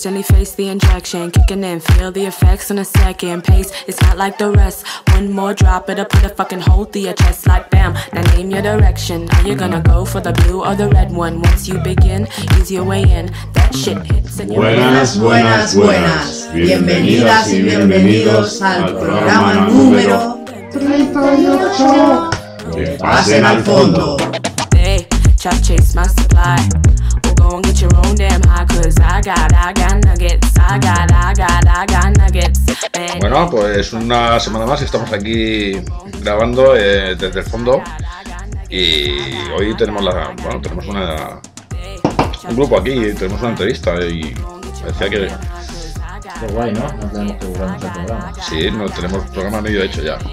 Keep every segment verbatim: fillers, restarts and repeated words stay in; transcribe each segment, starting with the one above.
Instantly face the injection, kicking in, feel the effects on a second pace. It's not like the rest. One more drop, it'll put a fucking hole through your chest like bam. Now name your direction. Are you gonna go for the blue or the red one? Once you begin, ease your way in. That shit hits and you're Buenas, buenas, buenas. Bienvenidas y bienvenidos al programa número treinta y ocho de Pasen al Fondo. Hey, chop chase my supply. Go and get your own damn high, cause I got, I got nuggets, I got, I got, I got nuggets. Man. Bueno, pues una semana más estamos aquí grabando eh, desde el fondo y hoy tenemos la, bueno, tenemos una, un grupo aquí, tenemos una entrevista y decía que... Qué guay, ¿no? No tenemos que burlarnos el programa. Sí, no tenemos programa medio hecho ya.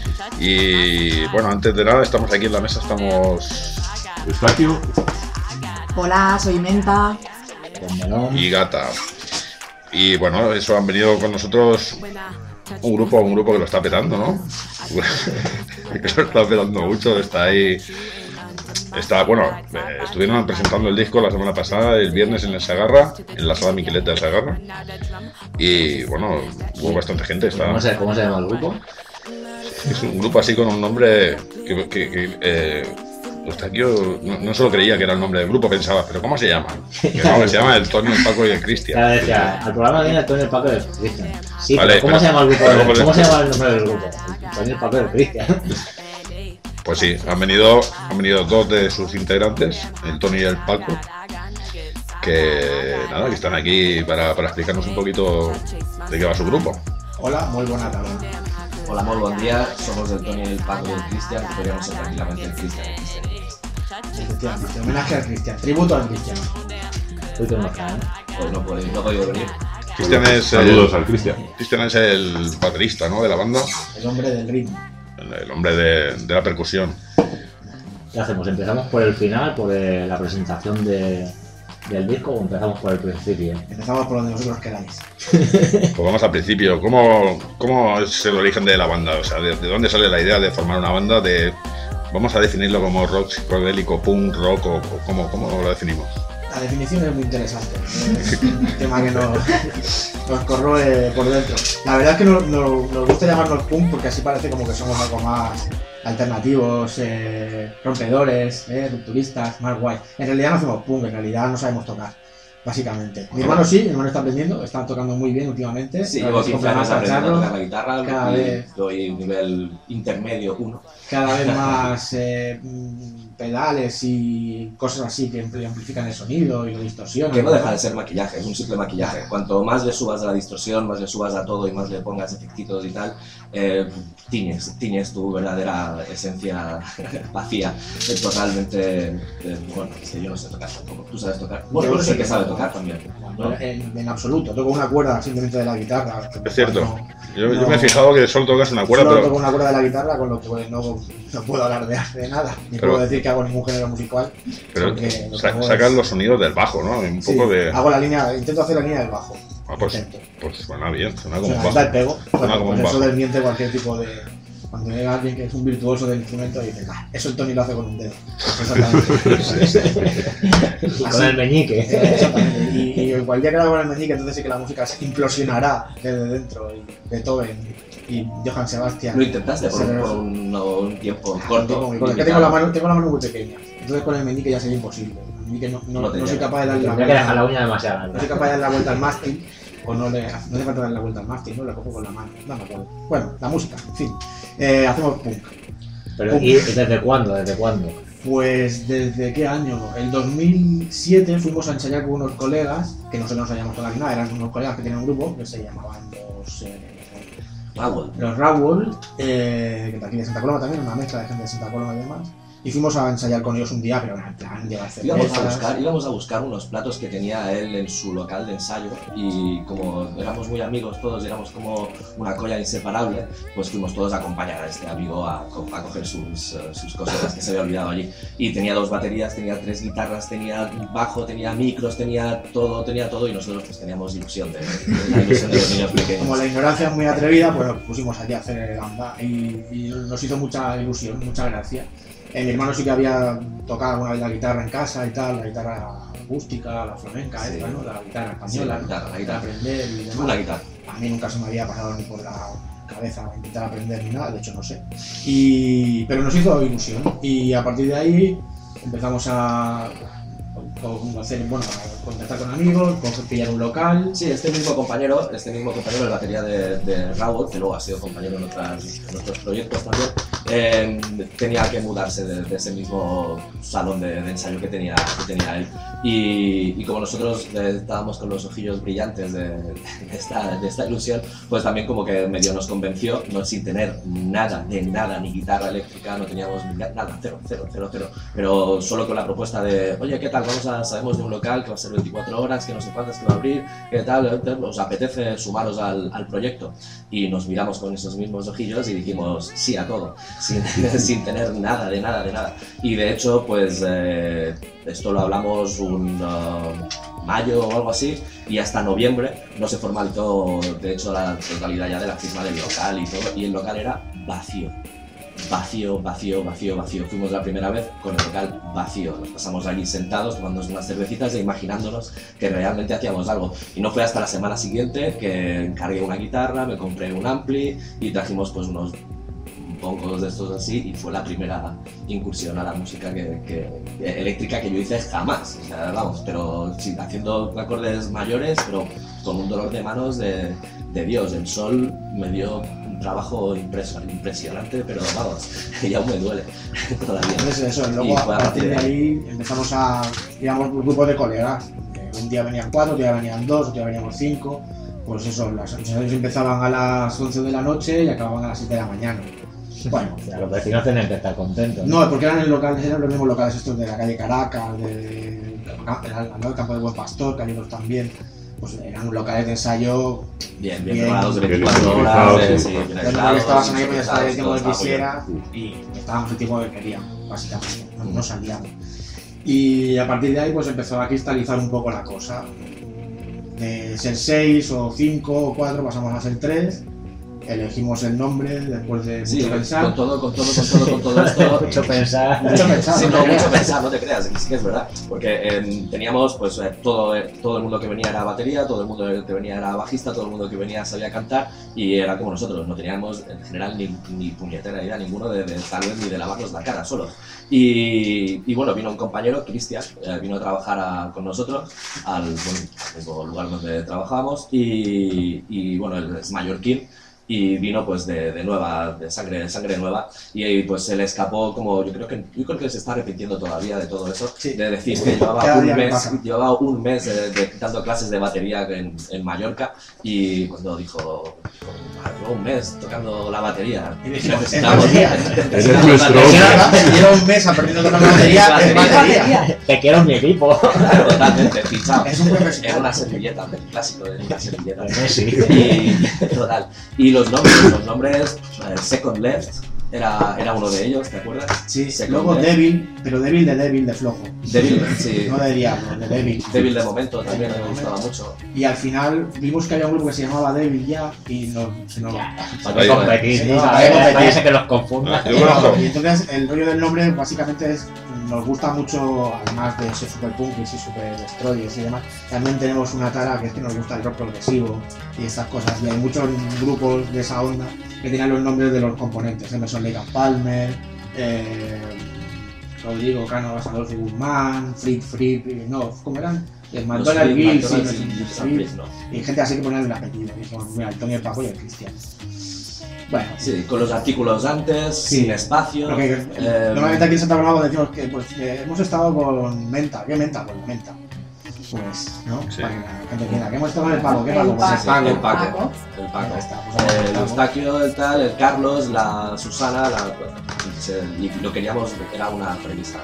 Y bueno, antes de nada estamos aquí en la mesa, estamos... Eustaquio. Hola, soy Menta. Y Gata. Y bueno, eso, han venido con nosotros un grupo, un grupo que lo está petando, ¿no? Que lo está petando mucho, está ahí. Está, bueno, eh, estuvieron presentando el disco la semana pasada, el viernes en el Sagarra, en la sala Miqueleta del Sagarra. Y bueno, hubo bastante gente. Está... ¿Cómo se, ¿Cómo se llama el grupo? Es un grupo así con un nombre que... que, que eh, Eustaquio no, no solo creía que era el nombre del grupo, pensaba, ¿pero cómo se llama? Que no, se llama el Tony, el Paco y el Cristian. Claro, decía, al programa viene el Tony, el Paco y el Cristian. Sí, vale, pero ¿cómo pero, se llama el grupo? pero, ¿Cómo se llama el nombre del grupo? El Tony, el Paco y el Cristian. Pues sí, han venido, han venido dos de sus integrantes, el Tony y el Paco, que nada, que están aquí para, para explicarnos un poquito de qué va su grupo. Hola, muy buena tarde. Hola, muy buen día, somos el Tony, el Paco y el Cristian, que podríamos ser tranquilamente el Cristian. Efectivamente, homenaje al Cristian, tributo al Cristian. Hoy te enoja, ¿eh? Pues no puede, no ha podido venir. Cristian es Saludos el, al Cristian. Cristian es el baterista, ¿no?, de la banda, El hombre del ritmo. el, el hombre de, de la percusión. ¿Qué hacemos? ¿Empezamos por el final, por eh, la presentación de, del disco o empezamos por el principio? Empezamos por donde vosotros queráis. Pues vamos al principio. ¿Cómo, cómo es el origen de la banda? O sea, ¿de, de dónde sale la idea de formar una banda? De, vamos a definirlo como rock psicodélico, punk, rock o, o ¿cómo, cómo lo definimos? La definición es muy interesante. Es un tema que nos, nos corroe por dentro. La verdad es que nos, nos, nos gusta llamarnos punk porque así parece como que somos algo más alternativos, eh, rompedores, eh, rupturistas, más guay. En realidad no hacemos punk, en realidad no sabemos tocar. Básicamente. Mi hermano sí, mi hermano está aprendiendo, está tocando muy bien últimamente. Sí, llevo quince años aprendiendo a tocar la guitarra, cada y vez, doy un nivel intermedio uno. cada vez más eh, pedales y cosas así que amplifican el sonido y lo distorsionan. Que no deja de ser maquillaje, es un simple maquillaje. Cuanto más le subas a la distorsión, más le subas a todo y más le pongas efectitos y tal, eh, tiñes, tiñes tu verdadera esencia vacía. Es totalmente, eh, bueno, es que yo no sé tocar tampoco. ¿Tú sabes tocar? Bueno, tú eres el que sabe tocar también, ¿no? En, en absoluto, toco una cuerda simplemente de la guitarra. Es cierto. No, Yo, no, yo me he fijado que solo tocas una cuerda, solo pero... toco una cuerda de la guitarra, con lo que pues, no, no puedo hablar de, de nada. Ni Pero- puedo decir que hago ningún género musical. Pero porque lo que sa- hago sacas es- los sonidos del bajo, ¿no? Un Sí, poco de... hago la línea, intento hacer la línea del bajo. Ah, pues, intento. pues suena bien, suena como un Suena, da el bajo. pego. Suena Bueno, como un pues eso bajo. desmiente cualquier tipo de... Cuando llega alguien que es un virtuoso del instrumento y dice, ah, eso el Tony lo hace con un dedo. Exactamente. Con el meñique. Exactamente. Y, y cualquier día que lo haga con el meñique, entonces sí que la música se implosionará desde dentro. Y Beethoven y Johann Sebastian. Lo intentaste por, Ese- por un, no, un tiempo Un corto. tiempo muy corto. Es que limitado. tengo la mano, tengo la mano muy pequeña. Entonces con el meñique ya sería imposible. El meñique no, no, No te no soy llega. capaz de darle la Tendría que dejar la vuelta. uña demasiado No soy grande. capaz de darle la vuelta al mástil. O no le no hace falta darle la vuelta al mástil, ¿no? La cojo con la mano. No me acuerdo. Bueno, la música, en fin. Eh, hacemos punk. Pero ¿y desde cuándo? ¿Desde cuándo? Pues desde qué año, el dos mil siete fuimos a ensayar con unos colegas, que no se nos llamaban tocar nada, eran unos colegas que tenían un grupo que se llamaban los, eh, Raúl. los Raúl, eh, que de aquí de Santa Coloma también, una mezcla de gente de Santa Coloma y demás. Y fuimos a ensayar con ellos un día, pero en plan llevar Íbamos a, cervezas. buscar, íbamos a buscar unos platos que tenía él en su local de ensayo y como éramos muy amigos todos, éramos como una colla inseparable, pues fuimos todos a acompañar a este amigo a, a coger sus, uh, sus cosas que se había olvidado allí. Y tenía dos baterías, tenía tres guitarras, tenía bajo, tenía micros, tenía todo, tenía todo y nosotros pues teníamos ilusión de, de la ilusión de los niños pequeños. Como la ignorancia es muy atrevida, pues nos pusimos aquí a hacer banda y, y nos hizo mucha ilusión, mucha gracia. Eh, mi hermano sí que había tocado alguna vez la guitarra en casa y tal, la guitarra acústica, la flamenca, Sí. esta, ¿no? La guitarra española, Sí, la guitarra, la guitarra. aprender y demás. Una guitarra. A mí nunca se me había pasado ni por la cabeza intentar aprender ni nada, de hecho no sé. Y, pero nos hizo ilusión y a partir de ahí empezamos a, a hacer, bueno, a contactar con amigos, con pillar un local. Sí, este mismo compañero, este mismo compañero, el batería de, de Raúl, que luego ha sido compañero en, otras, en otros proyectos también, eh, tenía que mudarse de, de ese mismo salón de, de ensayo que tenía, que tenía él. Y, y como nosotros eh, estábamos con los ojillos brillantes de, de, esta, de esta ilusión, pues también como que medio nos convenció, no, sin tener nada, de nada, ni guitarra eléctrica, no teníamos ni nada, cero, cero, cero, cero, pero solo con la propuesta de, oye, ¿qué tal? Vamos a, sabemos de un local que va a ser veinticuatro horas, que no sé cuántas que va a abrir, ¿qué tal? ¿Os apetece sumaros al, al proyecto? Y nos miramos con esos mismos ojillos y dijimos sí a todo, sin, sin tener nada, de nada, de nada. Y de hecho, pues eh, esto lo hablamos un uh, mayo o algo así, y hasta noviembre no se formalizó, de hecho, la totalidad ya de la firma del local y todo, y el local era vacío. Vacío, vacío, vacío, vacío. Fuimos la primera vez con el local vacío. Nos pasamos allí sentados tomándonos unas cervecitas e imaginándonos que realmente hacíamos algo. Y no fue hasta la semana siguiente que encargué una guitarra, me compré un ampli y trajimos pues unos bongos de estos así, y fue la primera incursión a la música que, que, que, eléctrica que yo hice jamás. O sea, vamos, pero sí, haciendo acordes mayores, pero con un dolor de manos de, de Dios. El sol me dio un trabajo impresionante, pero vamos, ya aún me duele todavía. Entonces eso, luego a partir de ahí empezamos a, digamos, un grupo de colegas. Un día venían cuatro, otro día venían dos, otro día veníamos cinco. Pues eso, las ensayos empezaban a las once de la noche y acababan a las siete de la mañana. Bueno, o sea, los vecinos tenían que estar contentos. No, porque eran, el local, eran los mismos locales estos de la calle Caracas, de, de, del campo de Buen Pastor, que hay otros también. Pues eran locales de ensayo bien, bien preparados, de veinticuatro horas, horas, sí, sí, bien aislados. Estabas en ahí, podías estar el tiempo que estaba quisiera y estábamos el tiempo que queríamos, básicamente, no, no salíamos. Y a partir de ahí pues empezó a cristalizar un poco la cosa. De ser seis o cinco o cuatro pasamos a ser tres. Elegimos el nombre después de sí, mucho pensar. Con todo, con todo, con todo, con todo esto. Mucho pensar. Mucho pensar. Sí, no, no, te mucho creas. pensar, no te creas, es que es verdad. Porque eh, teníamos, pues, eh, todo, eh, todo el mundo que venía era batería, todo el mundo que venía era bajista, todo el mundo que venía sabía cantar, y era como nosotros, no teníamos en general ni, ni puñetera idea ninguno de, de tal vez ni de lavarnos la cara solos. Y, y bueno, vino un compañero, Cristian, eh, vino a trabajar a, con nosotros al, bueno, al mismo lugar donde trabajábamos, y, y bueno, él es mallorquín. Y vino pues de, de nueva, de sangre, de sangre nueva, y ahí pues se le escapó como, yo creo que yo creo que se está arrepintiendo todavía de todo eso, Sí. de decir que llevaba Cada un día me mes, pasa. llevaba un mes de, de, dando clases de batería en, en Mallorca, y cuando dijo, "Ah, llevo un mes tocando la batería, Y dijimos, necesitamos, "Es batería". Eres necesitamos nuestro batería". Lleva un mes aprendiendo con la batería, es batería. Te quiero en mi equipo. Claro, totalmente, fichado. Es un profesional. Era una servilleta, un clásico de una servilleta. Sí. Y, total. Y los nombres, los nombres, eh, Second Left era, era uno de ellos, ¿te acuerdas? Sí, Second luego Left. débil, pero débil de débil de flojo. Débil, sí. No de diablo, de débil. Débil de momento también me gustaba mucho. Y al final vimos que había un grupo que se llamaba Débil ya y nos, se nos Para Ahí que va. competir, Sí, ¿no? para A que ver, competir. vaya a ser que los confunda. Ah, yo conozco. Y entonces el rollo del nombre básicamente es, nos gusta mucho, además de ser super punk y ser super destroyers y demás, también tenemos una tara que es que nos gusta el rock progresivo y estas cosas. Y hay muchos grupos de esa onda que tienen los nombres de los componentes. Emerson Lake and Palmer, eh, Rodrigo Cano Adolfo Guzmán, Fritz Fripp, y no, ¿cómo eran? El McDonald's Los Gills McDonald's y, y y- San Luis, ¿no? y gente así que ponían el apellido. Y dijimos, mira, el Tony el Paco y el Cristian. Bueno, Sí, con los artículos antes, Sí. sin espacio. porque eh, normalmente aquí en Santa Bárbara decimos que pues, que hemos estado con Menta. ¿Qué Menta? Pues Menta. Pues, ¿no? Sí. Para que la gente entienda. ¿Qué hemos estado con el Paco? ¿Qué Paco? El Pues el sí, Paco. el Paco. Paco. El Paco. Ahí está, pues ahí el estamos. Eustaquio, el tal, el Carlos, la Susana, la, y, se- y lo queríamos, era una premisa.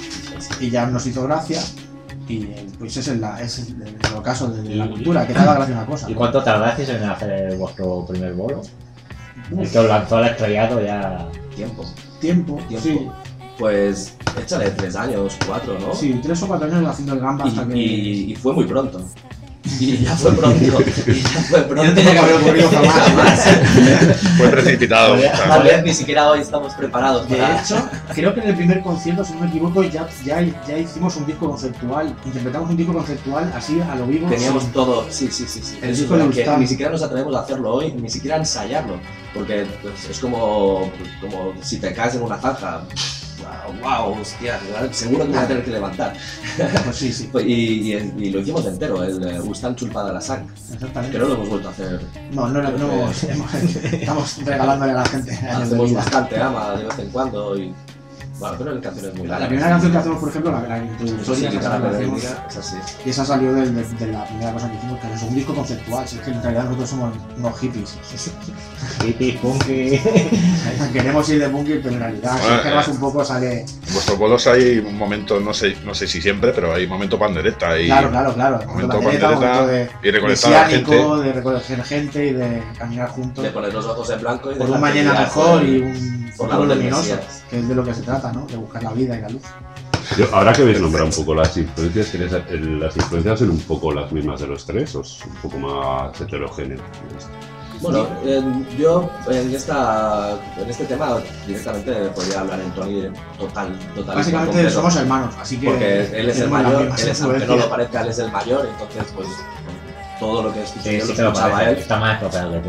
Y ya nos hizo gracia. Y pues es el, es el, el ocaso de la cultura, que te da gracia una cosa. ¿Y cuánto tardasteis en hacer vuestro primer bolo? El que os lanzó al estrellado ya. Tiempo. Tiempo, Tiempo. sí. Pues échale tres años, cuatro, ¿no? Sí, tres o cuatro años haciendo el gamba hasta Y, que. y- y fue muy pronto. Y ya fue pronto. Y ya fue pronto. No tenía que haber ocurrido jamás. Fue precipitado. Tal claro. vez ni siquiera hoy estamos preparados De para... hecho, creo que en el primer concierto, si no me equivoco, ya, ya, ya hicimos un disco conceptual. Interpretamos un disco conceptual así a lo vivo. Teníamos sin- todo, sí, sí, sí, sí. El Eso disco es le lo que gustaba. ni siquiera nos atrevemos a hacerlo hoy, ni siquiera a ensayarlo, porque pues, es como, como si te caes en una zanja. Wow, wow, hostia, seguro que me voy a tener que levantar. Pues sí, sí. y, y, y lo hicimos entero, el de Gustan Chulpada la Sang, Exactamente. que no lo hemos vuelto a hacer. No, no, no, no hemos- hemos- estamos regalándole a la gente años de Hacemos vida. bastante ama de vez en cuando y... Bueno, pero en canciones muy La, largas. la primera canción que hacemos, por ejemplo, la, la Eso introductoria, sí, esa cada que vez hacemos, es así. y esa salió del- de, de la primera cosa que hicimos, que es un disco conceptual. Si es que en realidad nosotros somos unos hippies. Hippie, funky. Queremos ir de punky, pero en realidad, si Ah, es que vas eh. un poco, sale. En vuestros bolos hay un momento, no sé, no sé si siempre, pero hay momento pandereta y Claro, claro, claro. momento Pandereta, pandereta momento de y reconectar a la gente. mesiánico, de recoger gente y de caminar juntos. De poner los ojos en blanco y de Por un dejarte mañana guiar mejor por- y un por la futuro luz del luminoso, Mesías. que es de lo que se trata, ¿no? De buscar la vida y la luz. Yo, ahora que habéis nombrado un poco las influencias, ¿queréis- el- ¿las influencias son un poco las mismas de los tres o es un poco más heterogéneo? Bueno, en- yo en, esta, en este tema directamente podría hablar en Tony total, total. Básicamente completo, somos hermanos, así que. Porque él es el tenemos las mayor, mismas él es, aunque no influencias. lo parezca, él es el mayor, entonces pues todo lo que escuché Sí, yo sí lo que lo escuchaba parece. él, Está más estropeado que tú,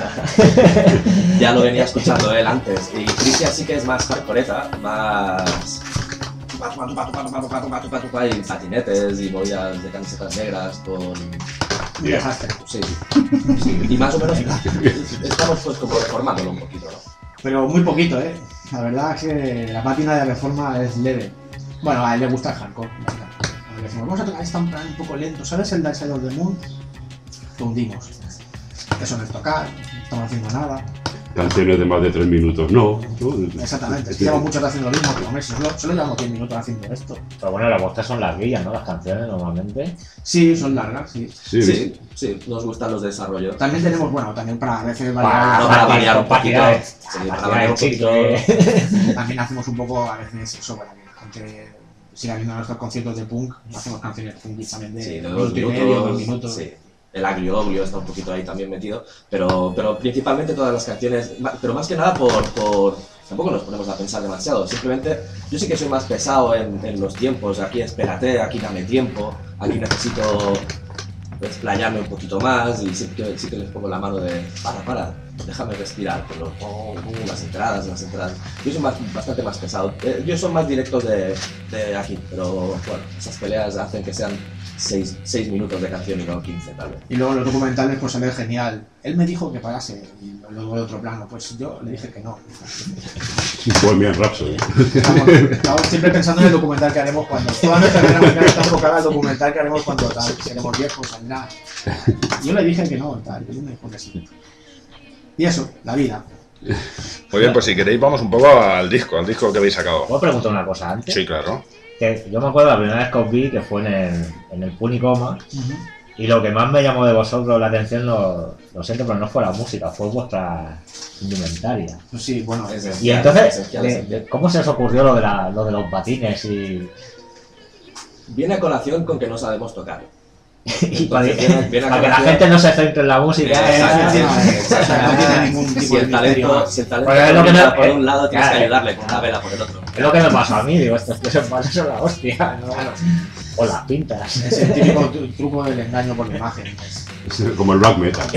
¿eh? ya lo venía escuchando él antes. Y Cristian sí que es más hardcoreta, más... tupa, tupa, tupa, tupa, tupa, tupa, tupa, tupa, tupa, y patinetes y movidas de camisetas negras con... Un desastre. Sí, sí. Y más o menos estamos pues como reformándolo un poquito, ¿no? Pero muy poquito, ¿eh? La verdad es que la pátina de reforma es leve. Bueno, a él le gusta el hardcore, básicamente. Le decimos, vamos a tocar esta un plan un poco lento. ¿Sabes el Dark Side of the Moon? Lo hundimos. Eso no es tocar, no estamos haciendo nada. Canciones de más de tres minutos, no. ¿no? Exactamente, es que llevamos mucho rato haciendo lo mismo, pero hombre, si solo, solo llevamos diez minutos haciendo esto. Pero bueno, las vuestras son larguillas, ¿no? Las canciones normalmente. Sí, son largas, sí. Sí, Sí, sí, nos gustan los desarrollos. También tenemos, bueno, también para a veces Para- variar, No, para variar un poquito. Para Sí, tirar para variar un el poquito. chicle. también hacemos un poco a veces eso, bueno, que la gente siga viendo nuestros conciertos de punk, hacemos canciones punk también de, Sí, de minuto dos y minutos. medio, dos minutos. Sí. El agrio oglio está un poquito ahí también metido, pero, pero principalmente todas las canciones, ma- pero más que nada por, por... Tampoco nos ponemos a pensar demasiado, simplemente yo sí que soy más pesado en, en los tiempos, aquí espérate, aquí dame tiempo, aquí necesito explayarme un poquito más y sí que, sí que les pongo la mano de para, para, déjame respirar, pero oh, oh, las entradas, las entradas. Yo soy más, bastante más pesado, eh, yo soy más directos de, de aquí, pero bueno, esas peleas hacen que sean seis minutos de canción y no quince tal vez. Y luego los documentales pues sale genial. Él me dijo que pagase y luego el otro plano, pues yo le dije que no. Bohemian Rhapsody. Estamos, estamos siempre pensando en el documental que haremos cuando... Toda nuestra carrera musical está enfocada al documental que haremos cuando tal, seremos viejos, saldrá. Yo le dije que no, tal, y él me dijo que sí. Y eso, la vida. Muy bien, pues si queréis vamos un poco al disco, al disco que habéis sacado. ¿Puedo preguntar una cosa antes? Sí, claro. Que yo me acuerdo la primera vez que os vi, que fue en el, en el Punicoma, y lo que más me llamó de vosotros la atención, lo, lo siento, pero no fue la música, fue vuestra indumentaria. Pues sí, bueno, Es eh, decir, Y entonces, esencial, de- esencial. de- ¿cómo se os ocurrió lo de, la, lo de los batines y, Viene a colación con que no sabemos tocar. y para, Entonces, viene- viene a para que la colación- gente no se centre en la música? Exacto, eh, exacto. no tiene ningún tipo Si de el misterio talento, más. si el talento Pues es lo que brilla me- por un lado, tienes que claro. ayudarle con una vela por el otro. Es lo que me pasó a mí, digo, estos tíos en base son la hostia, ¿no? O las pintas. es el típico tru- truco del engaño por la imagen. Es- Es como el black metal.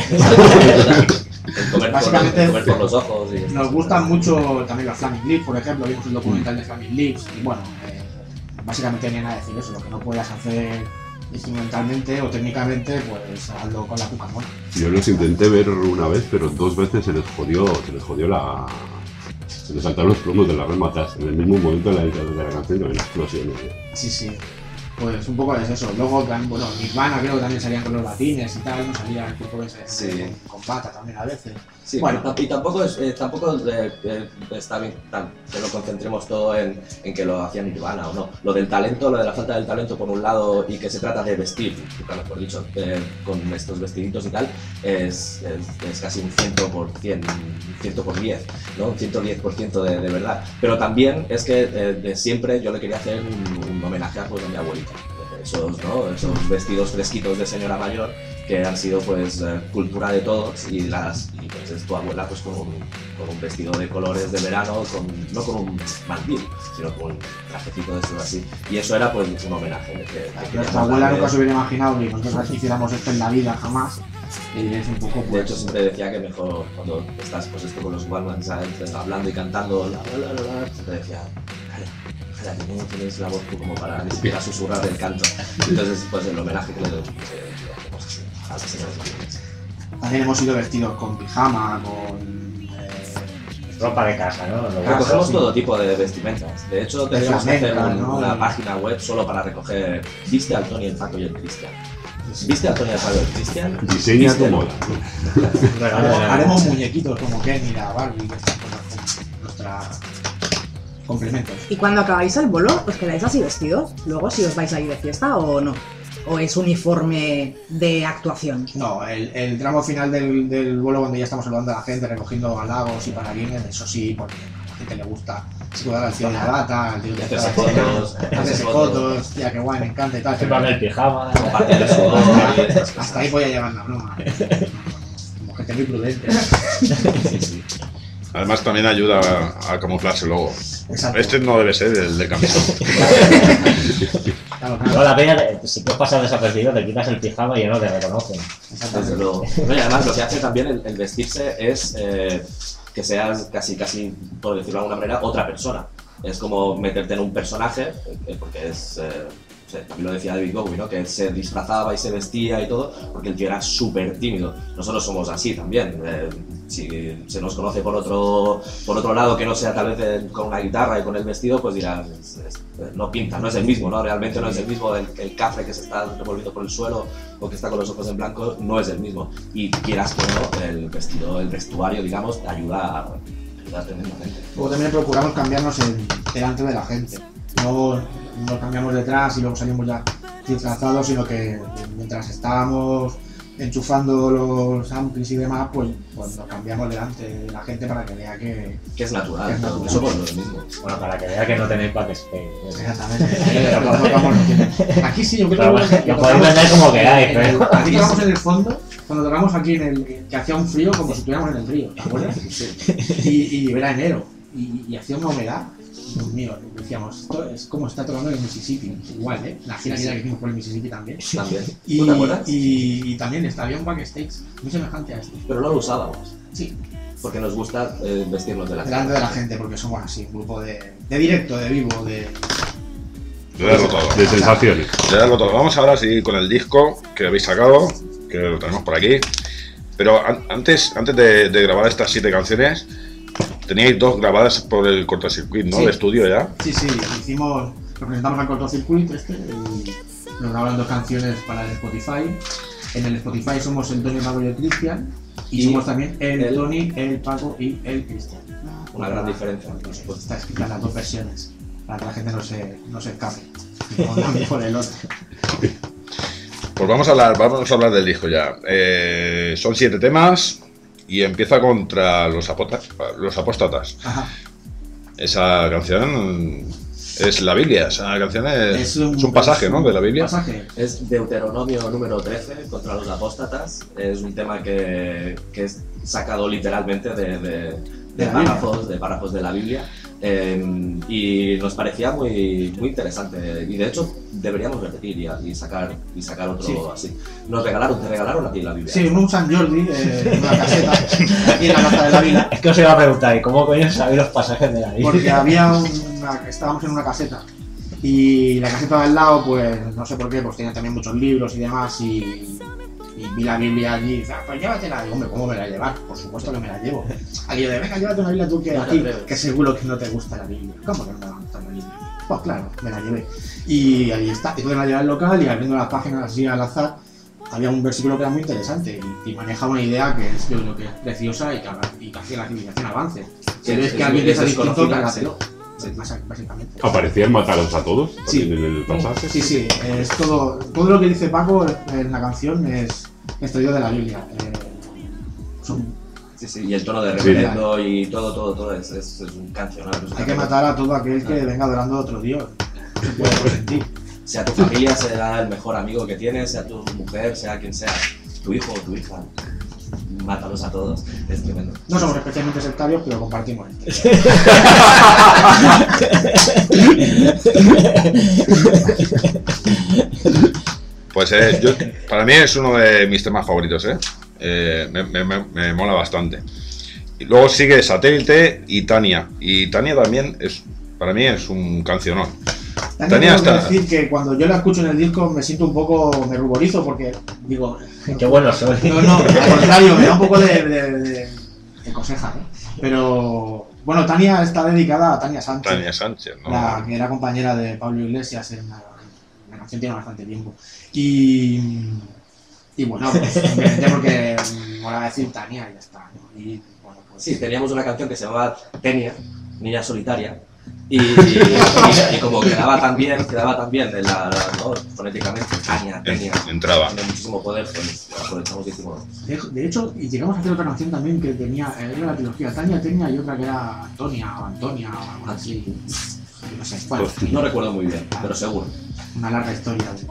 El comer, Básicamente, por, el comer por los ojos. Y Nos gustan mucho también los Flaming Lips, por ejemplo, vimos el documental de Flaming Lips y bueno, eh, básicamente vienen a decir eso, lo que no puedas hacer instrumentalmente o técnicamente, pues hazlo con la cucamona. Yo los intenté ver una vez, pero dos veces se les jodió, se les jodió la... Se les saltaron los plomos de la rematas. En el mismo momento de la, de la canción que había una explosión. Sí, sí. Pues un poco es eso. Luego, también, bueno, Nirvana creo que también salían con los batines y tal, no salía el tipo ese Sí. con, con pata también a veces. Sí, Bueno. y tampoco, es, eh, tampoco eh, eh, está bien tan, que lo concentremos todo en, en que lo hacía Nirvana o no. Lo del talento, lo de la falta del talento por un lado y que se trata de vestir, nunca mejor dicho, eh, con estos vestiditos y tal, es, es, es casi un cien por cien, un cien por diez, ¿no? Un ciento diez por ciento de, de verdad. Pero también es que eh, de siempre yo le quería hacer un, un homenaje a, pues, a mi abuelita. esos, ¿no? esos vestidos fresquitos de señora mayor que han sido pues eh, cultura de todos y, las, y pues es tu abuela pues con un, con un vestido de colores de verano, con, no con un mandil, sino con un trajecito de esos así. Y eso era pues un homenaje. Que, que nuestra abuela darle... nunca se hubiera imaginado que nosotros hiciéramos esto en la vida jamás. Y es un poco, pues... De hecho siempre decía que mejor cuando estás pues esto con los Walkmans hablando y cantando, la, la, la, la, siempre decía, ojalá que no tienes la voz como para ni siquiera susurrar el canto. Entonces pues el homenaje que le doy hacemos así a las señoras mayores. También hemos ido vestidos con pijama, con eh, ropa de casa, ¿no? Recogemos sí. todo tipo de vestimentas. De hecho tendríamos que hacer un, ¿no? una y... página web solo para recoger viste al Tony, el Paco y el Cristian. ¿Viste a Antonio Pablo Cristian? Diseña tu moda. Haremos muñequitos como Ken y la Barbie, que están con nuestra complementos. ¿Y cuando acabáis el bolo, os quedáis así vestidos? Luego, si os vais a ir de fiesta o no. ¿O es uniforme de actuación? No, el, el tramo final del, del bolo, cuando ya estamos saludando a la gente, recogiendo halagos y paraguines, eso sí, porque a la gente le gusta. Se puede dar al tío de la bata, al tío de hacerse fotos, hacerse fotos, tía, que guay, me encanta y tal. Se pone el pijama, compartir el sudor. Hasta ahí voy a llevar la broma. Como gente muy prudente. Sí, sí. Además también ayuda a, a camuflarse luego. Exacto. Este no debe ser el de camisón. Claro, claro. No, la peña, si tú pasas desapercibido, te quitas el pijama y ya no te reconocen. Desde luego. No, y además lo que hace también el, el vestirse es eh, que seas casi, casi, por decirlo de alguna manera, otra persona. Es como meterte en un personaje, eh, porque es... Eh, también lo decía David Bowie, ¿no? Que se disfrazaba y se vestía y todo, porque el tío era súper tímido. Nosotros somos así también. Eh, si se nos conoce por otro, por otro lado que no sea tal vez el, con una guitarra y con el vestido, pues dirás, es, es, no pinta, no es el mismo, ¿no? Realmente no es el mismo. El, el cafre que se está revolviendo por el suelo o que está con los ojos en blanco no es el mismo. Y quieras que no, el vestido, el vestuario, digamos, te ayuda a, ayuda tremendamente. Luego también procuramos cambiarnos en, delante de la gente. No nos cambiamos detrás y luego salimos ya disfrazados, sino que mientras estábamos enchufando los amplis y demás, pues, pues nos cambiamos delante de la gente para que vea que, que es natural, que es natural. Eso es lo mismo. Bueno, para que vea que no tenéis backstage. Exactamente. Aquí sí, yo creo pero, que... Lo podéis vender como queráis, pero... Aquí tocamos en el fondo, cuando tocamos aquí en el... que hacía un frío como si estuviéramos en el río, ¿te acuerdas? Sí. Y, y era enero, y, y hacía una humedad. Dios mío, decíamos, esto es como está tocando en el Mississippi, igual, ¿eh? La gira sí, sí. que hicimos por el Mississippi también. También. Y, ¿Tú te acuerdas? Y, y también está, había un backstage muy semejante a este. Pero no lo usábamos. Sí. Porque nos gusta eh, vestirnos de la delante gente. de la gente, porque somos así, un grupo de, de directo, de vivo, de... De darlo todo. De sensaciones. De darlo todo. Vamos ahora sí con el disco que habéis sacado, que lo tenemos por aquí. Pero an antes, antes de, de grabar estas siete canciones, teníais dos grabadas por el cortocircuito, ¿no? Sí. De estudio ya. Sí, sí, hicimos, lo presentamos al cortocircuito este y nos grabaron dos canciones para el Spotify. En el Spotify somos el Tony, el Paco y el Cristian. Y, y somos también el, el Tony, el Paco y el Cristian. Una gran diferencia. Pues, pues está escrita en las dos versiones, para que la gente no se, no se escape. Ni por el otro. Pues vamos a hablar, vamos a hablar del disco ya. Eh, son siete temas. Y empieza contra los, los apóstatas. Ajá. Esa canción es la Biblia, esa canción es, es, un, es un pasaje, ¿no? De la Biblia. Pasaje. Es Deuteronomio número trece, contra los apóstatas. Es un tema que, que es sacado literalmente de, de, de, párrafos, de párrafos de la Biblia. Eh, y nos parecía muy, muy interesante. Y de hecho deberíamos repetir y, y, sacar, y sacar otro sí. así. Nos regalaron, te regalaron a ti la Biblia. Sí, un San Jordi, eh, una caseta, aquí en la Plaza de la Vila. Es que os iba a preguntar, ¿y cómo coño sabéis los pasajes de la Biblia? Porque había una, estábamos en una caseta y la caseta de al lado, pues no sé por qué, pues tenía también muchos libros y demás y... Y vi la Biblia allí y dije, ah, pues llévatela. Y hombre, ¿cómo me la llevar? Por supuesto que me la llevo. Allí yo de, venga, llévate una Biblia tú que, no aquí, que seguro que no te gusta la Biblia. ¿Cómo que no me va a gustar la Biblia? Pues claro, me la llevé. Y ahí está. Y entonces me la llevé al local y abriendo las páginas así al azar, había un versículo que era muy interesante y, y manejaba una idea que es, yo creo que es preciosa y que, y que hacía la civilización avance. Si ves que alguien piensa distinto, cágatelo. Sí, básicamente. ¿Aparecían mataros a todos? Sí, en el pasaje. Sí, sí, es todo, todo lo que dice Paco en la canción es extraído de la Biblia. Eh, son... Sí, sí, y el tono de reverendo sí, y todo, todo, todo es, es, es un cancionero. Hay que matar a todo aquel que venga adorando a otro Dios. No se puede consentir. sea tu familia, sea el mejor amigo que tienes, sea tu mujer, sea quien sea, tu hijo o tu hija. Mátalos a todos, es tremendo. No somos especialmente sectarios, pero compartimos. Pues eh, yo, para mí es uno de mis temas favoritos, ¿eh? Eh, me, me, me mola bastante. Y luego sigue Satélite y Tania. Y Tania también es, para mí es un cancionón. Tania, Tania tengo está... que decir que cuando yo la escucho en el disco me siento un poco, me ruborizo porque digo... Qué bueno soy. No, no, al contrario, me da un poco de, de, de, de coseja, ¿eh? Pero... Bueno, Tania está dedicada a Tania Sánchez. Tania Sánchez, ¿no? La que era compañera de Pablo Iglesias en la, la canción tiene bastante tiempo. Y... Y bueno, pues simplemente porque mola decir Tania y ya está, ¿no? Y, bueno, pues... Sí, teníamos una canción que se llamaba Tenia, Niña Solitaria, y, y, y, y como quedaba tan bien, quedaba tan bien de la, la, ¿no? Fonéticamente, Tania, Tenia, entraba. Tiene muchísimo poder, pues aprovechamos y hicimos... De, de hecho, y llegamos a hacer otra canción también que tenía, era la trilogía Tania, Tenia y otra que era Antonia o Antonia o algo así. No sé, bueno, no recuerdo muy bien, pero seguro. Una larga historia de...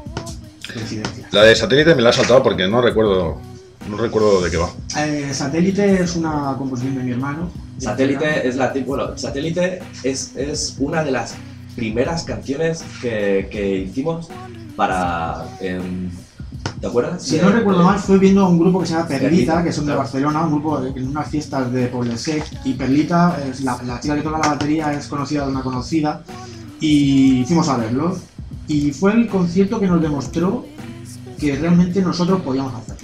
La de Satélite me la he saltado porque no recuerdo no recuerdo de qué va. Eh, Satélite es una composición de mi hermano. Satélite es la bueno, Satélite es, es una de las primeras canciones que, que hicimos para eh, ¿te acuerdas? Si no recuerdo mal, fue viendo a un grupo que se llama Perlita, que son de Barcelona, un grupo en unas fiestas de Poblesec, y Perlita, es la, la chica que toca la batería, es conocida de una conocida, y fuimos a verlo. Y fue el concierto que nos demostró que realmente nosotros podíamos hacerlo.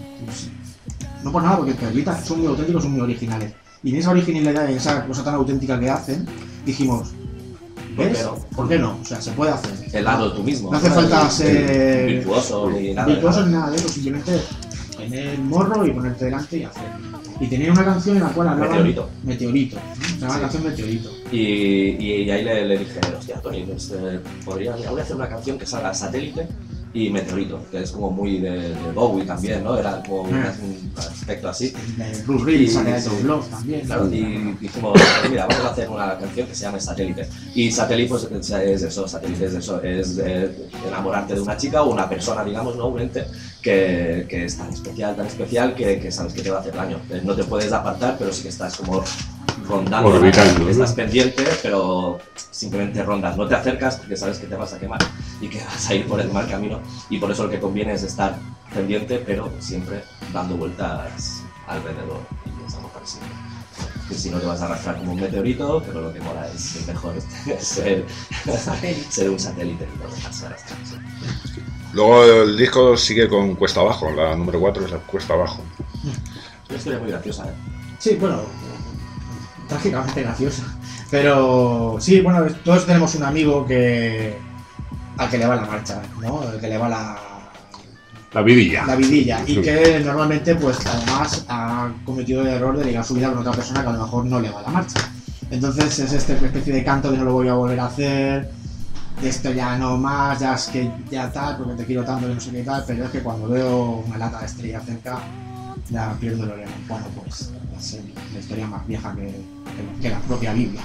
No por nada, porque Perlita son muy auténticos, son muy originales. Y en esa originalidad, en esa cosa tan auténtica que hacen, dijimos, ¿ves? ¿Por qué no? ¿Por qué no? O sea, se puede hacer. Helado tú mismo. No hace falta ser virtuoso ni nada. Virtuoso ni nada de eso, simplemente tener el morro y ponerte delante y hacer. Y tenía una canción en la cual hablaba... Meteorito. Meteorito. ¿no? Se llama sí. Canción Meteorito. Y, y, y ahí le, le dije, hostia, Tony, pues, eh, podría voy a hacer una canción que salga Satélite y Meteorito, que es como muy de, de Bowie también, ¿no? Era como un, un aspecto así. De Bruce Willis, de Tom Love también. Claro, y dijimos, mira, vamos a hacer una canción que se llame Satélite. Y Satélite pues, es eso, Satélite es eso, es eh, enamorarte de una chica o una persona, digamos, ¿no? Un ente que, que es tan especial, tan especial que, que sabes que te va a hacer daño. No te puedes apartar, pero sí que estás como rondando, orbitando, ¿no? Estás pendiente, pero simplemente rondas, no te acercas porque sabes que te vas a quemar y que vas a ir por el mal camino, y por eso lo que conviene es estar pendiente, pero siempre dando vueltas alrededor y pensando para siempre. Que si no te vas a arrastrar como un meteorito, pero lo que mola es mejor ser, ser un satélite y no dejarse arrastrar. Luego el disco sigue con Cuesta Abajo, la número cuatro es la Cuesta Abajo. Una historia muy graciosa, ¿eh? Sí, bueno, trágicamente graciosa. Pero sí, bueno, todos tenemos un amigo que al que le va la marcha, ¿no? El que le va la... La vidilla. La vidilla. Y que normalmente, pues, además ha cometido el error de ligar su vida con otra persona que a lo mejor no le va la marcha. Entonces es esta especie de canto de no lo voy a volver a hacer, de esto ya no más, ya es que ya tal, porque te quiero tanto y no sé qué tal, pero es que cuando veo una lata de estrella cerca, ya pierdo el oremo. Bueno, pues, es la historia más vieja que, que, que la propia Biblia.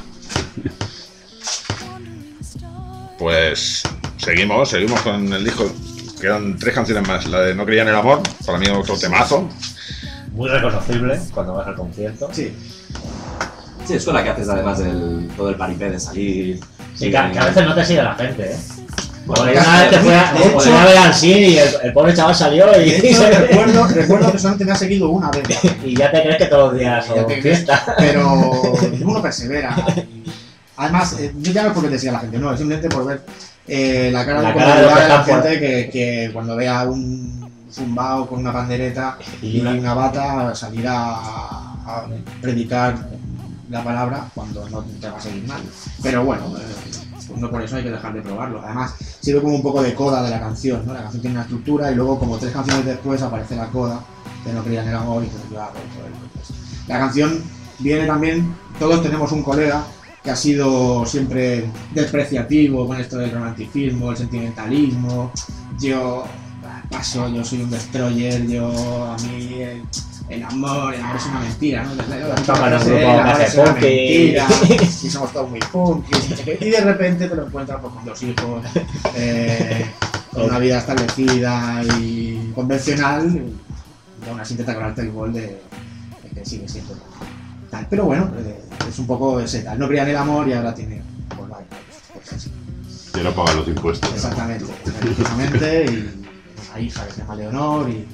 Pues seguimos, seguimos con el disco. Quedan tres canciones más. La de No creía en el amor, para mí otro temazo. Muy reconocible cuando vas al concierto. Sí. Sí, es con la que haces además el, todo el paripé de salir. Sí, que, que a veces no te sigue la gente, ¿eh? Bueno, una vez te fue a, de hecho, a ver al cine y el, el pobre chaval salió y... De hecho, recuerdo, recuerdo que solamente me ha seguido una vez. Y ya te crees que todos los días son fiesta. Pero uno persevera. Además, eh, yo ya no es porque te siga la gente, no, es simplemente por ver eh, la cara, la de, cara de, de la gente que, que cuando vea un zumbao con una pandereta y una bata salir a, a predicar la palabra cuando no te va a seguir nadie. Pero bueno, eh, pues no por eso hay que dejar de probarlo. Además, sirve como un poco de coda de la canción, ¿no? La canción tiene una estructura y luego como tres canciones después aparece la coda de No creía en el amor y pues yo hago todo el pues. La canción viene también, todos tenemos un colega que ha sido siempre despreciativo con esto del romanticismo, el sentimentalismo. Yo, paso, yo soy un destroyer, yo a mí el, el amor, el amor es una mentira, ¿no? El, el, el, Tómanos, el, grupo, el amor que es una punky. mentira, y somos todos muy punky, y de repente te lo encuentras pues, con dos hijos, eh, con una vida establecida y convencional, y aún así intenta cobrarte el gol de, de que sigue siendo tal. Pero bueno, eh, es un poco ese tal, no creía en el amor y ahora tiene, pues vale, pues así. Y ahora pagan los impuestos. Exactamente, precisamente, y una hija que se llama Leonor y...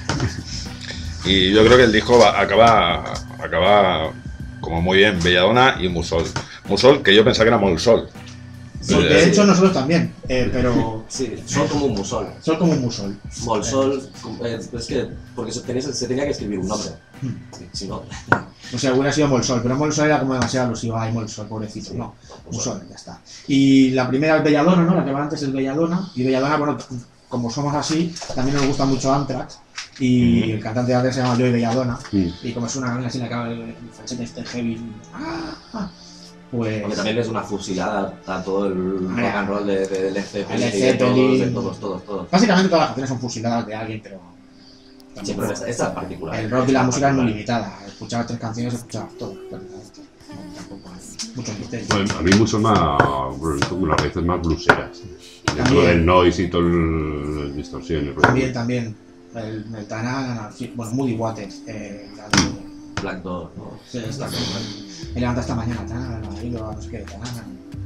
Y yo creo que el disco va- acaba, acaba como muy bien, Belladona y Musol. Musol, que yo pensaba que era Molsol. Sí, de hecho nosotros también, eh, pero Sí, son como un musol. son como un musol. Molsol, eh, es que porque se tenía, se tenía que escribir un nombre. Sí, si no, O sea, hubiera sido Molsol, pero Molsol era como demasiado alusivo. Ay, Molsol, pobrecito. No, Musol, ya está. Y la primera es Belladona, ¿no? La que va antes es Belladona. Y Belladona, bueno, como somos así, también nos gusta mucho Anthrax. Y el cantante de Anthrax se llama Joey Belladona. Mm. Y como es una canción así le acaba el falsete este heavy. Ah, ah, pues. porque también es una fusilada a todo el rock Ah, and roll de, de Led Zeppelin, Led y de todos, Zeppelin. de todos, todos, todos. Básicamente todas las canciones son fusiladas de alguien, pero. Sí, pero esta, esta es particular. El rock y la música es muy limitada. Escuchabas tres canciones, escuchabas todo. prácticamente. No, tampoco hay mucho misterio. Bueno, a mí mucho más, bueno, como las raíces más bluseras. Dentro También. del noise y todo el, el distorsión. El También, también. El, el Tanana, bueno, Moody Waters. Eh, la de- Black Door, ¿no? sí, esta, me levanta esta mañana, Tanana, ha ido a no sé qué, Tanana.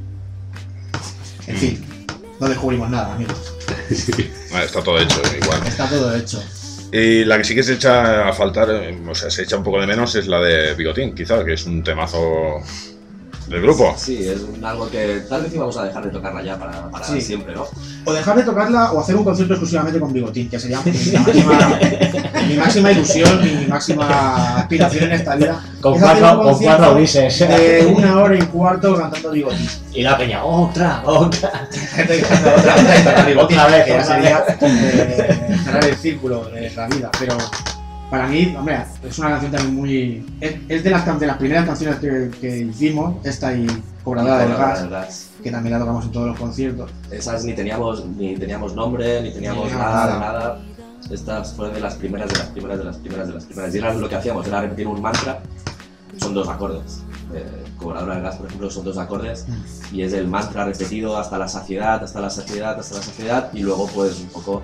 En fin, no descubrimos nada, amigos. Vale, está todo hecho, igual. Está todo hecho. Y la que sí que se echa a faltar, eh, o sea, se echa un poco de menos, es la de Bigotín, quizás, que es un temazo del grupo. Sí, es un- algo que tal vez íbamos a dejar de tocarla ya para, para Sí. siempre, ¿no? O dejar de tocarla o hacer un concierto exclusivamente con Bigotín, que sería mi máxima, mi máxima ilusión, mi máxima aspiración en esta vida. Con Es hacer cuatro, un con concierto cuatro bises. de una hora y cuarto cantando Bigotín. Y la peña, otra, otra. Gente cantando otra vez, cantando Bigotín, Otra vez, que ya otra sería eh, cerrar el círculo de la vida. Pero para mí, hombre, es una canción también muy... Es, es de, las, can- de las primeras canciones que, que hicimos, esta y Cobradora del Cobradora Gas, del Gas. que también la tocamos en todos los conciertos. Esas ni teníamos, ni teníamos nombre, ni teníamos Ni nada, nada. nada. Estas fueron de las primeras, de las primeras, de las primeras, de las primeras. Y era lo que hacíamos, era repetir un mantra. Son dos acordes. Eh, Cobradora del Gas, por ejemplo, son dos acordes. Y es el mantra repetido hasta la saciedad, hasta la saciedad, hasta la saciedad. Y luego, pues, un poco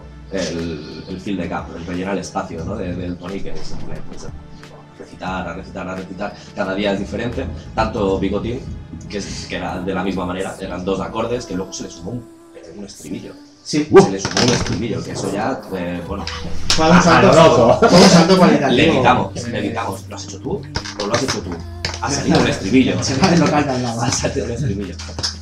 el, el fill de campo, el rellenar el espacio, ¿no? de- del Tony, que se pone, pues, a recitar, a recitar, a recitar. Cada día es diferente. Tanto Bigotín, que, es, que era de la misma manera, eran dos acordes que luego se le sumó un, un estribillo. Sí, Se le sumó un estribillo, que eso ya, eh, bueno, fue un A salto, lo loco. fue un salto cualitativo. le editamos, le editamos. ¿Lo has hecho tú o lo has hecho tú? Ha salido un estribillo. Se va del local de al lado. Ha salido un estribillo.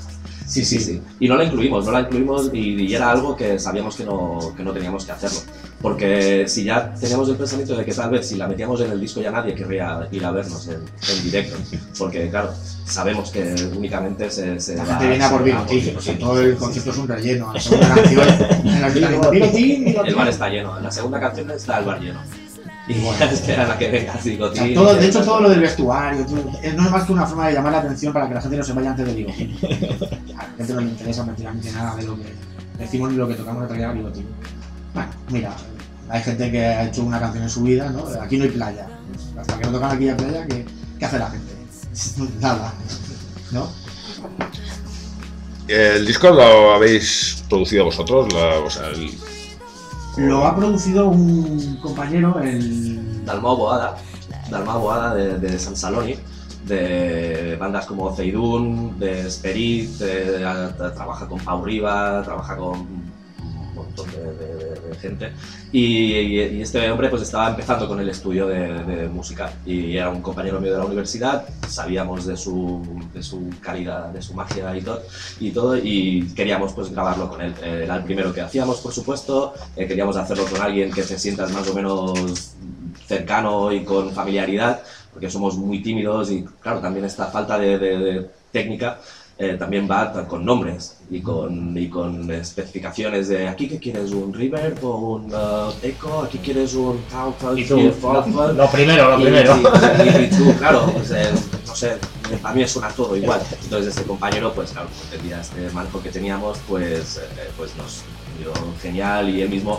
Sí, Sí, sí. Y no la incluimos, no la incluimos y, y era algo que sabíamos que no, que no teníamos que hacerlo. Porque si ya teníamos el pensamiento de que tal vez si la metíamos en el disco ya nadie querría ir a vernos en, en directo. Porque claro, sabemos que únicamente se, se La va- gente viene a se por va Bigotín, o sea, Bigotín. todo el concierto es un relleno. La segunda canción, en la que está diciendo, Bigotín, Bigotín. El bar está lleno, en la segunda canción está el bar lleno. Y bueno, esperan a que venga O sea, Bigotín. todo- de hecho, todo lo del vestuario todo- es- no es más que una forma de llamar la atención para que la gente no se vaya antes de Bigotín. A la gente no le interesa prácticamente nada de lo que decimos ni lo que tocamos de traer a Bigotín. Bueno, mira, hay gente que ha hecho una canción en su vida, ¿no? Aquí no hay playa. Hasta que no tocan aquí hay playa, ¿qué, qué hace la gente? Nada, ¿no? ¿El disco lo habéis producido vosotros? La- o sea, el- Lo ha producido un compañero, el... Dalmau Boada, Dalmau Boada de, de San Saloni, de bandas como Zeidun, de Spirit, de- de- de- trabaja con Pau Riba, trabaja con un montón de, de- de gente. Y, y- y este hombre pues estaba empezando con el estudio de, de música y era un compañero mío de la universidad, sabíamos de su, de su calidad, de su magia y todo, y todo, y queríamos pues grabarlo con él. Eh, Era el primero que hacíamos, por supuesto, eh, queríamos hacerlo con alguien que te sientas más o menos cercano y con familiaridad, porque somos muy tímidos y claro, también esta falta de, de- de técnica eh, también va t- con nombres y con, y con especificaciones de aquí que quieres un reverb o un uh, eco, aquí quieres un tal, tal, Y tú, tal, tal, lo, tal. lo primero, lo Y- primero. Y, y- y tú, claro, pues, eh, no sé, para mí suena todo igual. Entonces este compañero, pues claro, entendía este marco que teníamos, pues, eh, pues nos dio genial y él mismo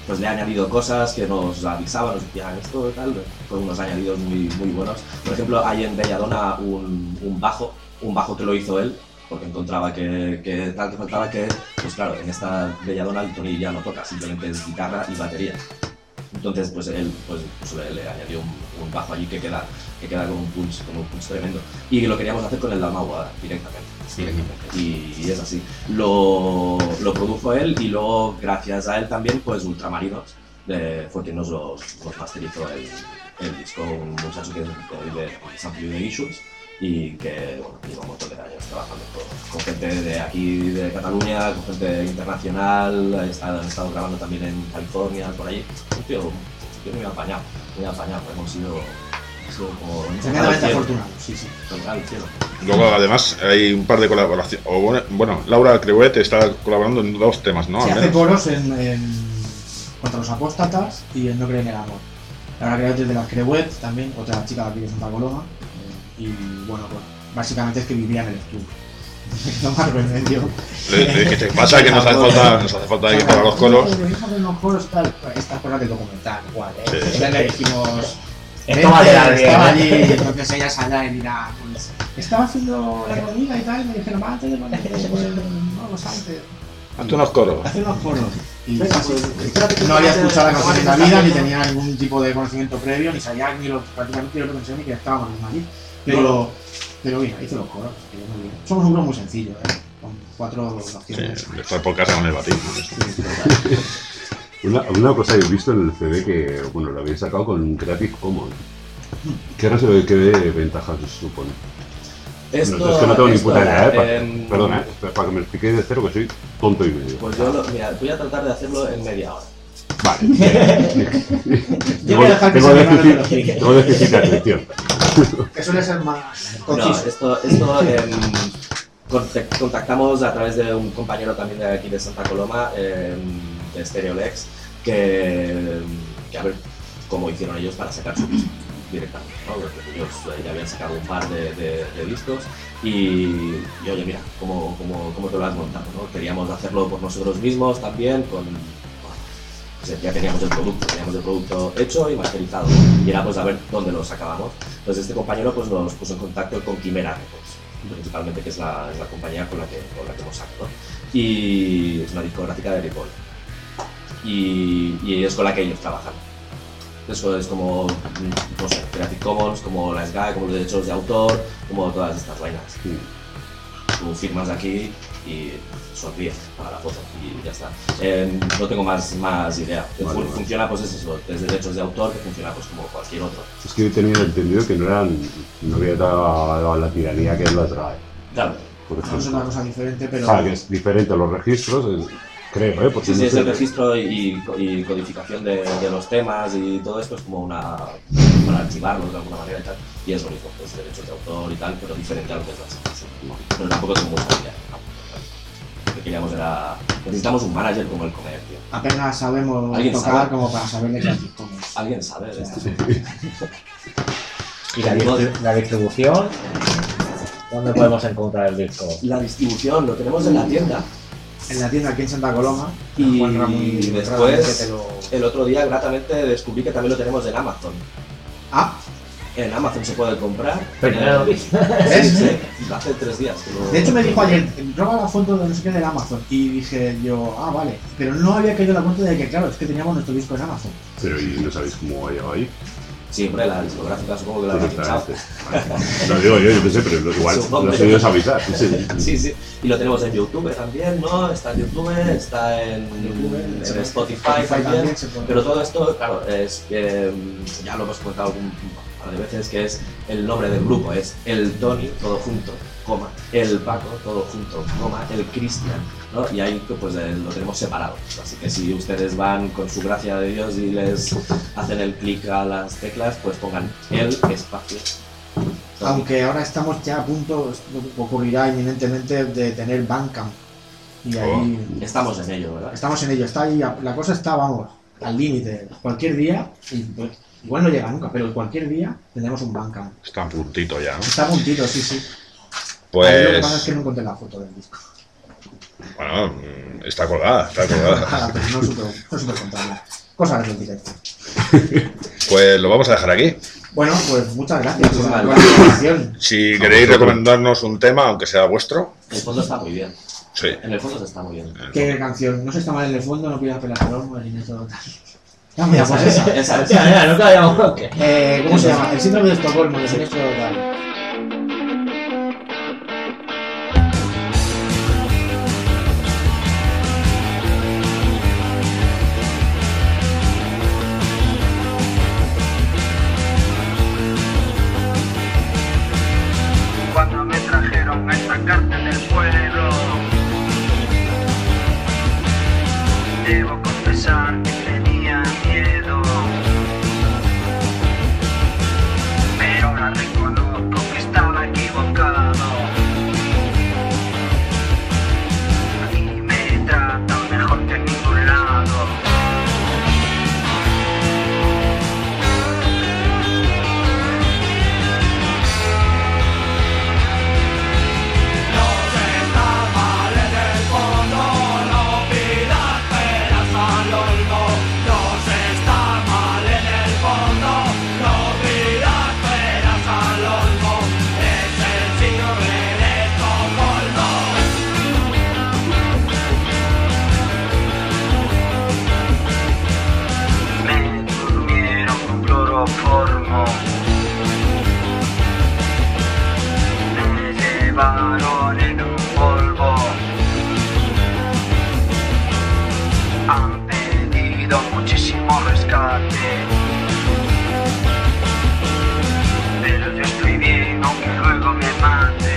pues le ha añadido cosas que nos avisaban, nos decían esto y tal, pues unos añadidos muy, muy buenos. Por ejemplo, hay en Belladonna un, un bajo, un bajo que lo hizo él, porque encontraba que, que tal que faltaba que, pues claro, en esta Belladonna el Tony ya no toca, simplemente es guitarra y batería. Entonces, pues él pues, pues le, le añadió un, un bajo allí que queda, que queda con un punch, con un punch tremendo. Y lo queríamos hacer con el Dalmau directamente, directamente. Y, y es así. Lo, lo produjo él y luego, gracias a él también, pues Ultramarinos eh, fue quien nos los, los masterizó el, el disco, un muchacho que es de, de San Pío de Issues y que bueno, lleva un montón de años trabajando con, con gente de aquí, de Cataluña, con gente internacional, han estado, han estado grabando también en California, por allí. Un tío, un tío muy apañado, muy apañado, hemos sido, sido como... Tremendamente afortunados, sí, sí. Total, cielo. Luego, además, hay un par de colaboraciones. O bueno, bueno, Laura Creuet está colaborando en dos temas, ¿no? Se Al hace menos. coros en, en Contra los Apóstatas y en No creen en el amor. Laura Creuet es de las Creuet, también, otra chica de aquí de Santa Coloma. Y bueno, pues básicamente es que vivía en el estudio. No más remedio. Le, le dijiste, pasa que nos hace falta, nos hace falta alguien para los coros. Los coros, tal, estas cosas de documental, igual, ¿eh? Sí. Entonces le dijimos. Esto va a quedar bien, estaba ¿eh? allí, lo que sellas allá y mira, pues, estaba haciendo la comida y tal, y me dijeron, va, antes de poner, vamos antes. Hazte unos coros. Hacer unos coros. Y no había escuchado la canción en la vida, ni tenía ningún tipo de conocimiento previo, ni sabía ni lo, prácticamente lo que pensé, ni que estábamos en Madrid. Pero, pero mira, hice los coros, que yo muy bien. Somos un grupo muy sencillo, ¿eh? Con cuatro Sí, opciones. después por casa con el batismo. Una, una cosa que he visto en el C D que, bueno, lo habéis sacado con Creative Commons. ¿Qué, resuelve, qué ventajas os supone? Esto, No, es que no tengo ni esto, puta idea, ¿eh? Pa- em, Perdona, ¿eh? Para que me expliquéis de cero que soy tonto y medio. Pues yo, lo, mira, voy a tratar de hacerlo en media hora. Vale. Yo voy a dejar que tengo se me déficit- gane el tengo déficit de atención. Que suele ser más No, conciso. esto, esto em, contact- contactamos a través de un compañero también de aquí de Santa Coloma, em, de Stereolex, que, que a ver cómo hicieron ellos para sacar su disco directamente, ¿no? Ellos eh, ya habían sacado un par de, de, de discos y, y oye, mira, cómo, cómo, cómo te lo has montado, ¿no? Queríamos hacerlo por nosotros mismos también, con, pues ya teníamos el producto, teníamos el producto hecho y masterizado y era pues a ver dónde lo sacábamos. Entonces este compañero pues nos puso en contacto con Quimera Records, principalmente, que es la, es la compañía con la que, con la que hemos sacado, ¿no? Y es una discográfica de Ripoll y, y es con la que ellos trabajan. Eso es como, no sé, Creative Commons, como la S G A E, como los derechos de autor, como todas estas vainas. Tú firmas aquí y sonríes para la foto y ya está. Eh, no tengo más, más idea. Vale, vale. Funciona pues es eso, es derechos de autor, que funciona pues como cualquier otro. Es que tenía entendido que no eran, no había dado la tiranía que es la S G A E. Claro. Por No es una cosa diferente, pero. O sea, que es diferente a los registros, es- creo, ¿eh? Porque Sí, sí, no es sé- el registro y, y codificación de, de los temas y todo esto es como una... para archivarlos de alguna manera y tal. Y es lo mismo, es derechos de autor y tal, pero diferente a lo que es la S G A E. Sí. Pero tampoco tengo mucha idea. Lo que queríamos era... Necesitamos un manager como el Comer, tío. Apenas sabemos ¿Alguien tocar sabe? como para saber de Creative Commons. ¿Alguien sabe de esto? ¿Y la, distri- la distribución? ¿Dónde podemos encontrar el disco? La distribución lo tenemos en la tienda. En la tienda aquí en Santa Coloma. Y Juan Ramón después, realmente te lo- el otro día gratamente descubrí que también lo tenemos en Amazon. Ah, En Amazon se puede comprar. Pero- Eh, ¿ves? sí, sí, hace tres días. que lo- De hecho me dijo ayer, roba la foto de no sé qué del Amazon. Y dije yo, ah, vale. Pero no había caído la cuenta de que, claro, es que teníamos nuestro disco en Amazon. Pero ¿y no sabéis cómo ha llegado ahí? Sí, hombre, la discográfica supongo que la habrá pinchado. Lo digo yo, yo qué sé, pero lo- igual Supongo. lo suyo es avisar. Sí. Sí, sí. Y lo tenemos en YouTube también, ¿no? Está en YouTube, está en, en Spotify, también. se puede. Pero todo esto, claro, es eh, ya lo hemos comentado algún par de veces, que es el nombre del grupo, es el Tony, todo junto, coma, el Paco, todo junto, coma, el Cristian, ¿no? Y ahí pues eh, lo tenemos separado. Así que si ustedes van con su gracia de Dios y les hacen el clic a las teclas, pues pongan el espacio. Tony. Aunque ahora estamos ya a punto, esto ocurrirá inminentemente, de tener Bandcamp. Y ahí Estamos en ello, ¿verdad? estamos en ello. Está ahí, la cosa está, vamos, al límite. Cualquier día, y, pues, igual no llega nunca, pero cualquier día tendremos un Bandcamp. Está a puntito ya, ¿no? Está a puntito, sí, sí. Ahí lo que pasa es Pues. que no encontré la foto del disco. Bueno, mm, está colgada, está colgada. Ah, pero no supe, no supe contarla. Cosas del directo. Pues lo vamos a dejar aquí. Bueno, pues muchas gracias por la Muchísimas invitación. Si queréis recomendarnos un tema, aunque sea vuestro. El fondo está muy bien. Sí. En el fondo está muy bien. ¿Qué canción? No se está mal en el fondo, no pidas pelas al horno, el inestado tal. Ya, mira, pues esa. Esa es. Ya, ya, nunca habíamos... Eh, ¿Cómo se llama? El síndrome de Estocolmo, de Sinestro Total. Cuando me trajeron a esta cárcel del pueblo, debo confesar que tenía miedo, pero ahora reconozco que estaba equivocado. Aquí me tratan mejor que en ningún lado. Me durmieron con cloroformo, me llevaron en un polvo, han pedido muchísimo rescate, pero yo estoy bien aunque luego me mate.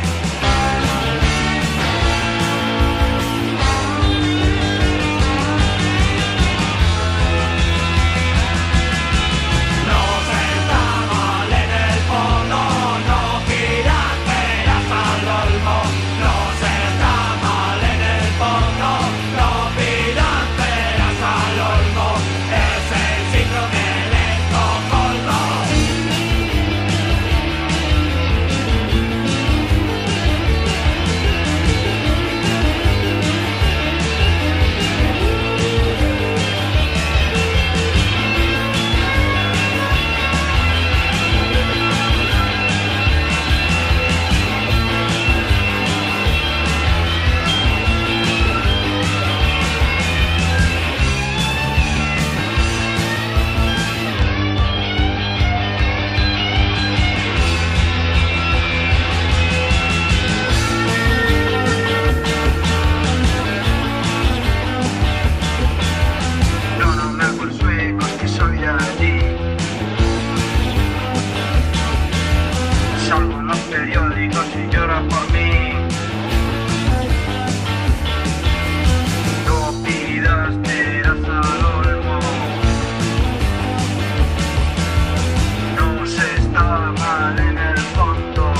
No, no me hago el sueco, es que soy de allí. Salgo en los periódicos y lloran por mí. No pidas peras al olmo. No se está mal en el fondo.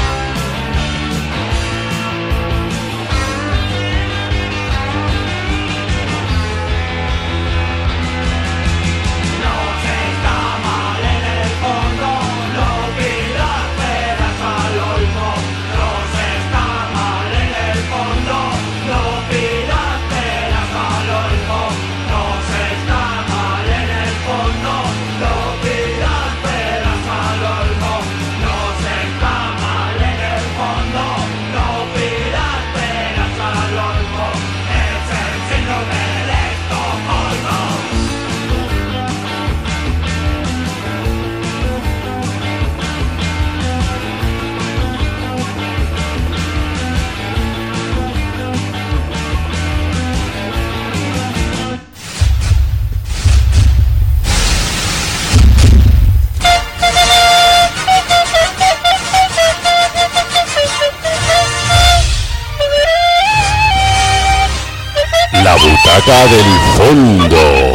La butaca del fondo.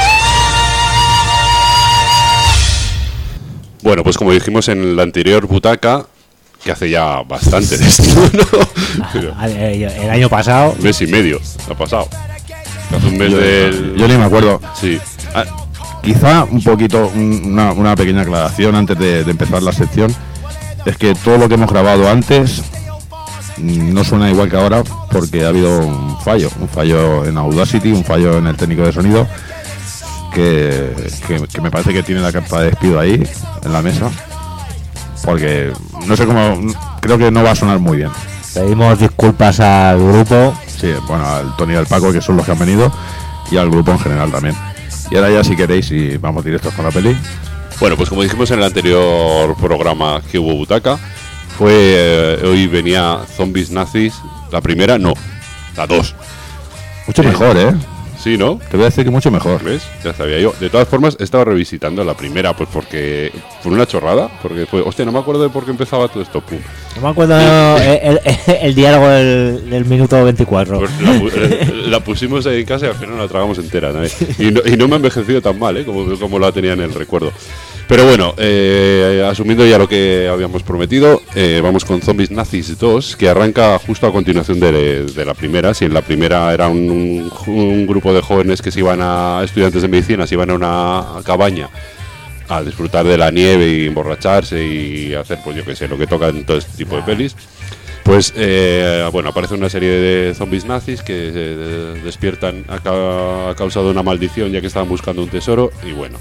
Bueno, pues como dijimos en la anterior butaca, que hace ya bastante de esto, ¿no? El año pasado... Un mes y medio ha pasado. Hace un mes Yo, del... yo ni me acuerdo. Sí. Ah, quizá un poquito, un- una, una pequeña aclaración antes de, de empezar la sección. Es que todo lo que hemos grabado antes mm, no suena igual que ahora porque ha habido un fallo. Un fallo en Audacity, un fallo en el técnico de sonido que, que, que me parece que tiene la carta de despido ahí, en la mesa. Porque no sé cómo, creo que no va a sonar muy bien. Pedimos disculpas al grupo. Sí, bueno, al Tony y al Paco, que son los que han venido, y al grupo en general también. Y ahora ya, si queréis, y vamos directos con la peli. Bueno, pues como dijimos en el anterior programa que hubo butaca, fue eh, hoy venía Zombies Nazis, la primera, no, la dos. Mucho eh, mejor, ¿eh? Sí, ¿no? Te voy a decir que mucho mejor. ¿Ves? Ya sabía yo. De todas formas, estaba revisitando la primera, pues porque fue una chorrada, porque fue, hostia, no me acuerdo de por qué empezaba todo esto. Pum. No me acuerdo el, el, el diálogo del, del minuto veinticuatro. Pues la, la pusimos ahí en casa y al final la tragamos entera, ¿no? Y no, y no me ha envejecido tan mal, ¿eh? Como, como la tenía en el recuerdo. Pero bueno, eh, asumiendo ya lo que habíamos prometido, eh, vamos con Zombies Nazis dos, que arranca justo a continuación de, de la primera. Si en la primera era un, un grupo de jóvenes que se iban a, estudiantes de medicina, se iban a una cabaña a disfrutar de la nieve y emborracharse y hacer, pues yo qué sé, lo que toca en todo este tipo de pelis. Pues, eh, bueno, aparece una serie de zombies nazis que eh, despiertan a, ca a causa de una maldición, ya que estaban buscando un tesoro, y bueno.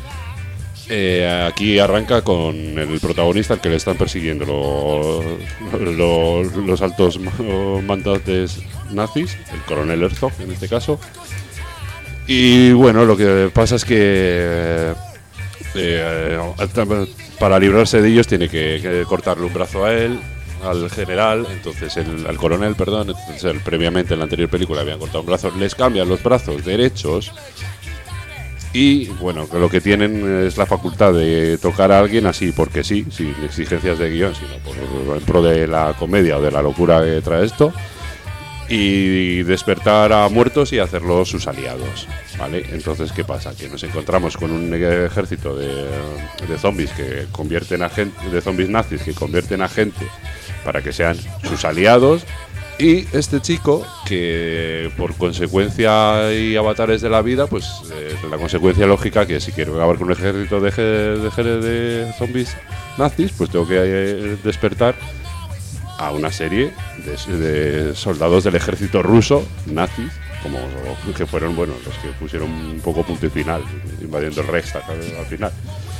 Eh, aquí arranca con el protagonista, al que le están persiguiendo los, los, los altos mandantes nazis, el coronel Herzog en este caso. Y bueno, lo que pasa es que eh, para librarse de ellos tiene que, que cortarle un brazo a él, al general, entonces el, al coronel, perdón, entonces él, previamente en la anterior película habían cortado un brazo, les cambian los brazos derechos. Y bueno, lo que tienen es la facultad de tocar a alguien así porque sí, sin exigencias de guión, sino por, en pro de la comedia o de la locura que trae esto, y despertar a muertos y hacerlos sus aliados, ¿vale? Entonces, ¿qué pasa? Que nos encontramos con un ejército de, de zombies que convierten a gente, de zombies nazis que convierten a gente para que sean sus aliados. Y este chico, que por consecuencia y avatares de la vida, pues eh, la consecuencia lógica que si quiero acabar con un ejército de, de, de zombies nazis, pues tengo que eh, despertar a una serie de, de soldados del ejército ruso nazis, como que fueron, bueno, los que pusieron un poco punto y final, invadiendo el Reichstag al final.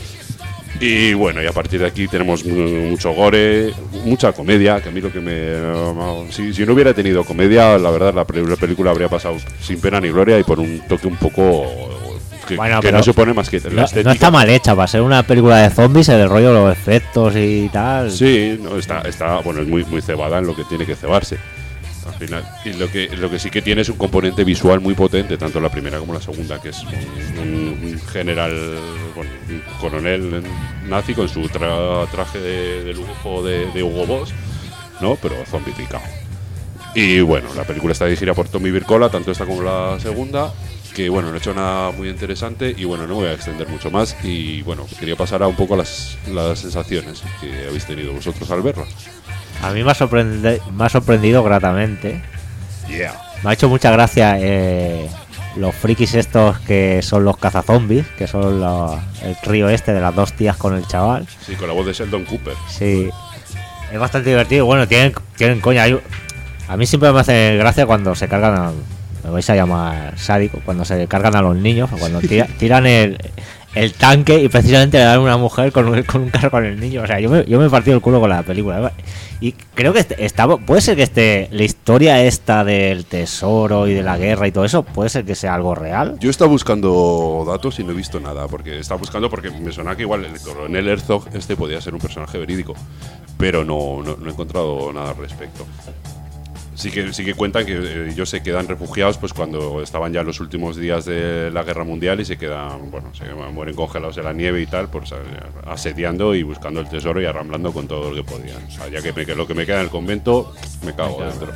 Y bueno, y a partir de aquí tenemos mucho gore, mucha comedia, que a mí lo que me... Si, si no hubiera tenido comedia, la verdad la película habría pasado sin pena ni gloria y por un toque un poco... Que, bueno, que no supone más que la no, estética. No está mal hecha, para ser una película de zombies, el rollo, los efectos y tal. Sí, no, está, está, bueno, es muy, muy cebada en lo que tiene que cebarse. Al final. Y lo que, lo que sí que tiene es un componente visual muy potente, tanto la primera como la segunda, que es un, un general, bueno, un coronel nazi con su tra traje de, de lujo de, de Hugo Boss, ¿no? Pero zombificado. Y bueno, la película está dirigida por Tommy Wirkola, tanto esta como la segunda, que bueno, no he hecho nada muy interesante y bueno, no me voy a extender mucho más y bueno, quería pasar a un poco a las, las sensaciones que habéis tenido vosotros al verla. A mí me ha, sorprende, me ha sorprendido gratamente. Yeah. Me ha hecho mucha gracia eh, los frikis estos que son los cazazombies, que son los, el trío este de las dos tías con el chaval. Sí, con la voz de Sheldon Cooper. Sí, es bastante divertido. Bueno, tienen, tienen coña. Hay, a mí siempre me hace gracia cuando se cargan a, me vais a llamar sádico, cuando se cargan a los niños, cuando tira, tiran el, el tanque y precisamente le dan a una mujer con un, con un carro con el niño. O sea, yo me, yo me he partido el culo con la película. Y creo que estaba, puede ser que este, la historia esta del tesoro y de la guerra y todo eso, puede ser que sea algo real. Yo estaba buscando datos y no he visto nada, porque estaba buscando porque me suena que igual el coronel Herzog este podía ser un personaje verídico, pero no, no, no he encontrado nada al respecto. Sí que, sí que cuentan que eh, ellos se quedan refugiados pues cuando estaban ya los últimos días de la guerra mundial y se quedan, bueno, se mueren congelados en la nieve y tal, pues asediando y buscando el tesoro y arramblando con todo lo que podían. O sea, ya que, me, que lo que me queda en el convento, me cago me dentro.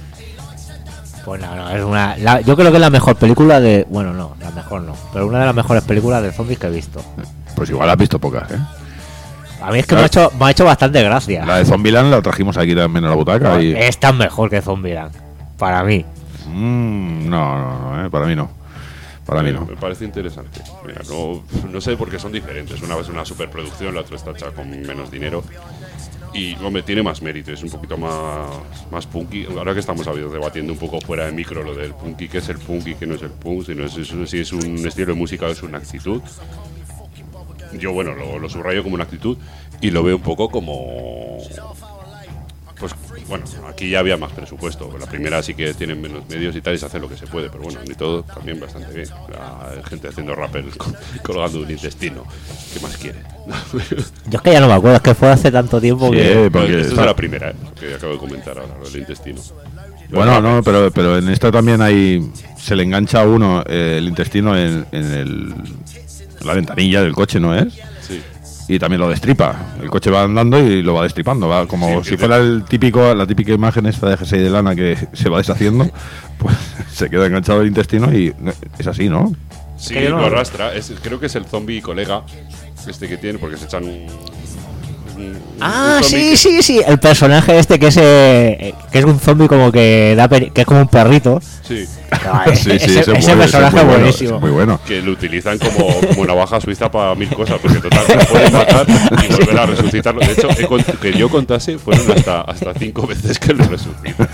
Pues no, no, es una... La, yo creo que es la mejor película de... Bueno, no, la mejor no, pero una de las mejores películas de zombies que he visto. Pues igual has visto pocas, ¿eh? A mí es que me ha, hecho, me ha hecho bastante gracia. La de Zombieland la trajimos aquí también a la butaca. No, y... Es tan mejor que Zombieland, para mí. Mm, no, no, no, eh, para mí no. Para mí no. Me parece interesante. Mira, no, no sé por qué son diferentes. Una es una superproducción, la otra está hecha con menos dinero. Y, hombre, tiene más mérito, es un poquito más, más punky. Ahora que estamos debatiendo un poco fuera de micro lo del punky, qué es el punky, qué no es el punk, si, no es, si es un estilo de música o es una actitud. Yo, bueno, lo, lo subrayo como una actitud y lo veo un poco como... Pues, bueno, aquí ya había más presupuesto. La primera sí que tienen menos medios y tal, y se hace lo que se puede, pero bueno, ni todo también bastante bien. Hay gente haciendo rappel colgando un intestino. ¿Qué más quiere? Yo es que ya no me acuerdo, es que fue hace tanto tiempo Sí, que... porque Esta está- es la primera, ¿eh? Que acabo de comentar ahora, lo del intestino. Lo Bueno, del no, rappel. pero, pero en esta también hay. Se le engancha a uno eh, el intestino en, en el, en la ventanilla del coche, ¿no es? Sí. Y también lo destripa. El coche va andando y lo va destripando. Va como Sí, si que fuera el típico, la típica imagen esta de jersey de lana que se va deshaciendo. Pues se queda enganchado el intestino y es así, ¿no? Sí, que yo no lo lo- arrastra. Es, creo que es el zombie colega este que tiene, porque se echan un. un- Ah, un zombie sí, que- sí, sí. El personaje este que es, eh, que es un zombie como que da peri- que es como un perrito. Sí, Ah, Sí, sí, ese, ese es ese muy- ese es personaje muy bueno, buenísimo. ese es muy bueno. que lo utilizan como, como navaja suiza para mil cosas, porque total se puede matar y volver a resucitarlo. De hecho, he cont- que yo contase, fueron hasta, hasta cinco veces que lo resucita.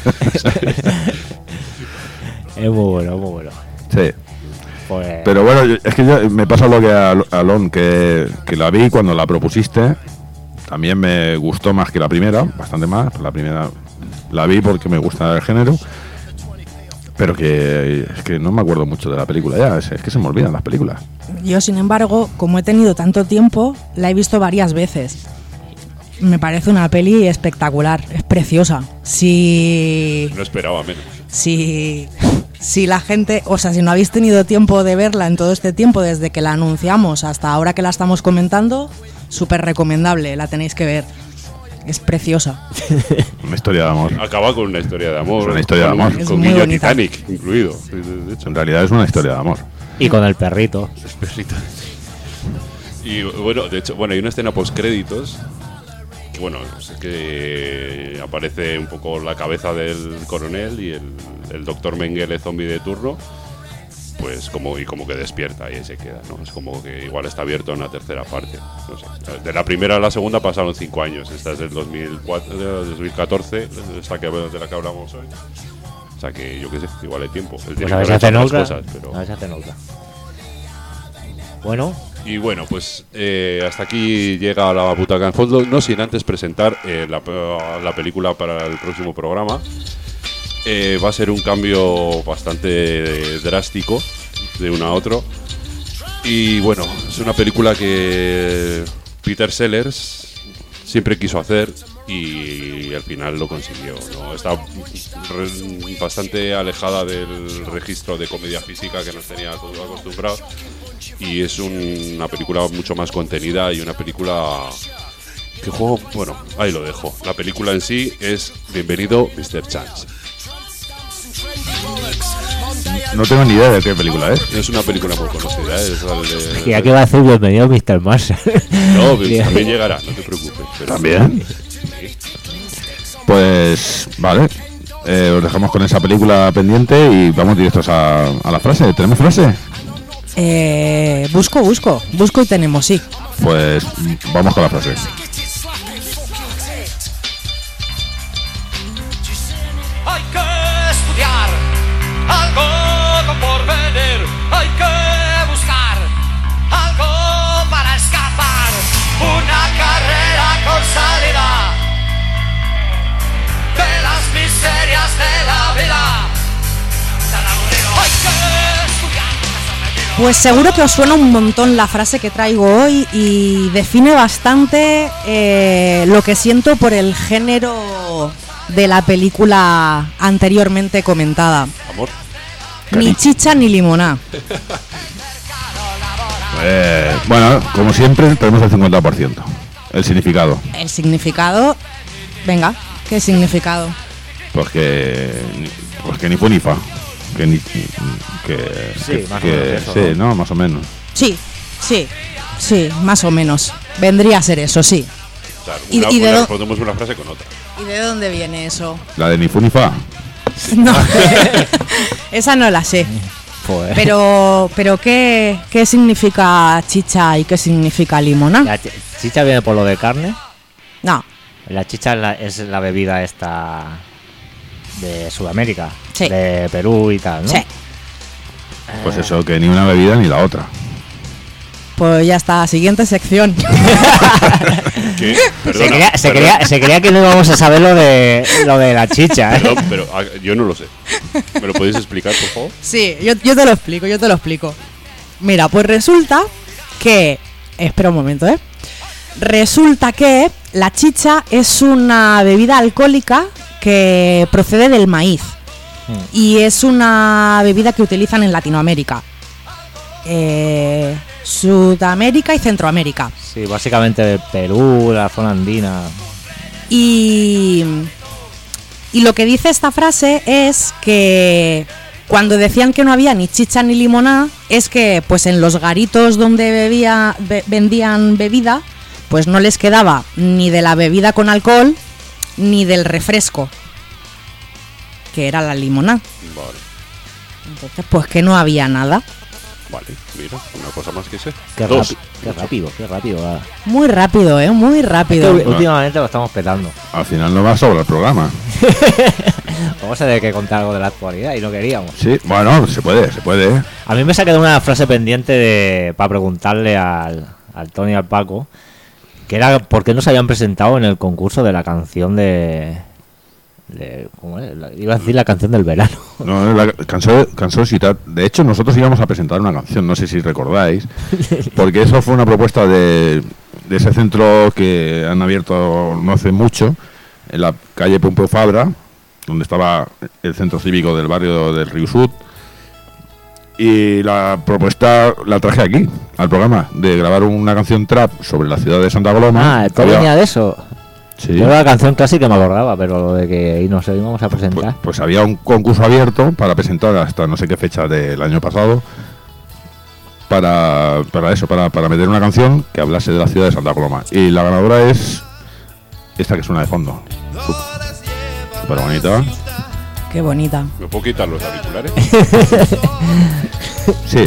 Es muy bueno, muy bueno. Sí. Pues, Pero bueno, yo- es que yo- me pasa lo que a a Alon, que, que la vi cuando la propusiste. También me gustó más que la primera, bastante más. La primera la vi porque me gusta el género. Pero que es que no me acuerdo mucho de la película ya. Es, es que se me olvidan las películas. Yo, sin embargo, como he tenido tanto tiempo, la he visto varias veces. Me parece una peli espectacular, es preciosa. Si, No esperaba menos. si, si la gente, o sea, si no habéis tenido tiempo de verla en todo este tiempo, desde que la anunciamos hasta ahora que la estamos comentando, súper recomendable, la tenéis que ver. Es preciosa. Una historia de amor. Acaba con una historia de amor. Es una historia de con amor. un- Es Con muy guiño bonita. Titanic incluido. De, de hecho, En realidad es una historia de amor. y con el perrito. es perrito. Y bueno, de hecho, bueno, hay una escena post créditos que bueno, es que aparece un poco la cabeza del coronel y el, el doctor Mengele zombie de turno, pues como y como que despierta y ahí se queda, ¿no? Es como que igual está abierto en una tercera parte. No sé. De la primera a la segunda pasaron cinco años. Esta es del dos mil cuatro, de dos mil catorce, esta que de la que hablamos hoy. O sea que yo qué sé, igual hay tiempo. Él tiene Pues a ver que si haber hace hecho nota. otras cosas, pero... A ver si hace nota. Bueno, Y bueno, pues eh, hasta aquí llega la butaca en fondo, no sin antes presentar eh, la, la película para el próximo programa. Eh, va a ser un cambio bastante drástico de uno a otro. Y bueno, es una película que Peter Sellers siempre quiso hacer y al final lo consiguió, ¿no? Está re- bastante alejada del registro de comedia física que nos tenía todos acostumbrados y es un- una película mucho más contenida y una película que juego, bueno, ahí lo dejo. La película en sí es Bienvenido mister Chance. No tengo ni idea de qué película es. Es una película muy conocida, ¿eh? Es la de- y aquí va a decir bienvenido mister Mars. No, también llegará, no te preocupes. pero- ¿También? Pues vale. Eh, os dejamos con esa película pendiente y vamos directos a, a la frase. ¿Tenemos frase? Eh, busco, busco, busco y tenemos, sí. Pues mm, vamos con la frase. Hay que estudiar algo con porvenir, hay que buscar algo para escapar, una carrera con salida de las miserias de la vida. Hay que estudiar. Pues seguro que os suena un montón la frase que traigo hoy y define bastante eh, lo que siento por el género de la película anteriormente comentada. Amor. Ni chicha ni limoná. Eh, bueno, como siempre, tenemos el cincuenta por ciento. El significado. El significado... Venga, ¿qué significado? Pues que, pues que ni fu ni fa. Que ni. Que, Sí, que- más o que- menos eso, sí, ¿no? ¿no? Más o menos. Sí, sí, sí, más o menos. Vendría a ser eso, sí. Claro, Y- una, y de una- do- respondemos una frase con otra. ¿Y de dónde viene eso? La de ni fu ni fa. No, esa no la sé. Pues, Pero, pero ¿qué, qué significa chicha y qué significa limona? la ch- chicha viene por lo de carne. No, La chicha es la, es la bebida esta de Sudamérica, Sí. de Perú y tal, ¿no? Sí. Pues eso, que ni una bebida ni la otra. Pues ya está, siguiente sección. ¿Qué? Se Perdona, creía, se, perdona. creía, se creía que no íbamos a saber lo de lo de la chicha, ¿eh? Perdón, pero ah, yo no lo sé. ¿Me lo podéis explicar, por favor? Sí, yo, yo te lo explico, yo te lo explico. Mira, pues resulta que... Espera un momento, ¿eh? Resulta que la chicha es una bebida alcohólica que procede del maíz. Mm. Y es una bebida que utilizan en Latinoamérica. Eh, Sudamérica y Centroamérica. Sí, básicamente de Perú, la zona andina. Y, y lo que dice esta frase es que cuando decían que no había ni chicha ni limonada, es que pues en los garitos donde bebía, be- vendían bebida, pues no les quedaba ni de la bebida con alcohol ni del refresco, que era la limonada. Vale, Entonces, pues que no había nada. vale, mira, una cosa más que sé. Qué, Dos. rápido, qué rápido, qué rápido. va. Muy rápido, ¿eh? Muy Es que rápido. u- últimamente lo estamos petando. Al final no va a sobrar el programa. Vamos a tener que contar algo de la actualidad y no queríamos. Sí, bueno, se puede, se puede. A mí me se ha quedado una frase pendiente de para preguntarle al, al Tony y al Paco, que era por qué no se habían presentado en el concurso de la canción de... de ¿cómo es? La- iba a decir la canción del verano. No, la cansó, cansó citar. De hecho, nosotros íbamos a presentar una canción, no sé si recordáis, porque eso fue una propuesta de, de ese centro que han abierto no hace mucho, en la calle Pompeu Fabra, donde estaba el centro cívico del barrio del Río Sud. Y la propuesta la traje aquí, al programa, de grabar una canción trap sobre la ciudad de Santa Coloma. Ah, todo Había- venía de eso. Sí. Yo la canción casi que me acordaba, pero lo de que y nos íbamos a Pues, presentar. pues había un concurso abierto para presentar hasta no sé qué fecha del año pasado para, para eso, para, para meter una canción que hablase de la ciudad de Santa Coloma. Y la ganadora es esta que suena de fondo. Súper bonita. Qué bonita. ¿Me puedo quitar los auriculares? Sí.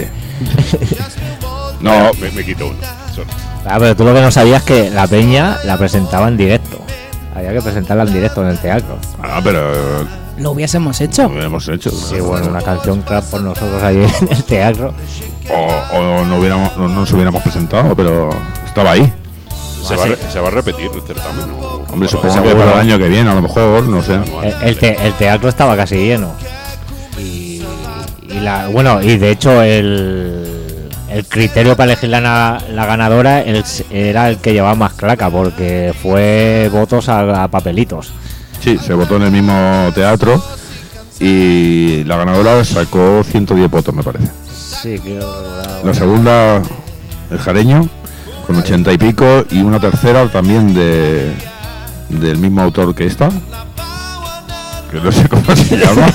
No, me, me quito uno. Solo. Ah, pero tú lo que no sabías es que la peña la presentaba en directo. Había que presentarla en directo en el teatro. Ah, pero Lo hubiésemos hecho. lo hemos hecho. Sí, bueno, una canción trap por nosotros ahí en el teatro. O, o no, hubiéramos, no nos hubiéramos presentado, pero estaba ahí. ¿Se va, a re- ¿Se va a repetir el certamen? o- Hombre, o- supongo seguro. que para el año que viene, a lo mejor, no sé. El, el te- el teatro estaba casi lleno. Y, y la, bueno, y de hecho el, el criterio para elegir la, na- la ganadora el- era el que llevaba más claca, porque fue votos a, a papelitos. Sí, se votó en el mismo teatro y la ganadora sacó ciento diez votos, me parece. Sí, creo. La segunda, el Jareño, con ochenta y pico, y una tercera también de del mismo autor que esta, que no sé cómo se llama,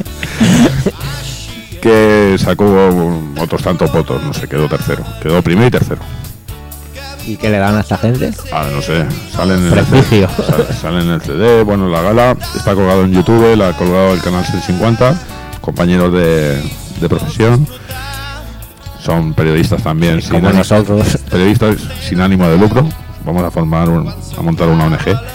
que sacó otros tantos votos, no sé, quedó tercero, quedó primero y tercero. ¿Y qué le dan a esta gente? Ah, no sé, salen en el Prestigio. C D, sal- salen en el C D, bueno, la gala está colgado en YouTube, la ha colgado el canal seiscientos cincuenta, compañeros de, de profesión, son periodistas también, sin Como ánimo- nosotros. periodistas sin ánimo de lucro, vamos a formar un- a montar una O N G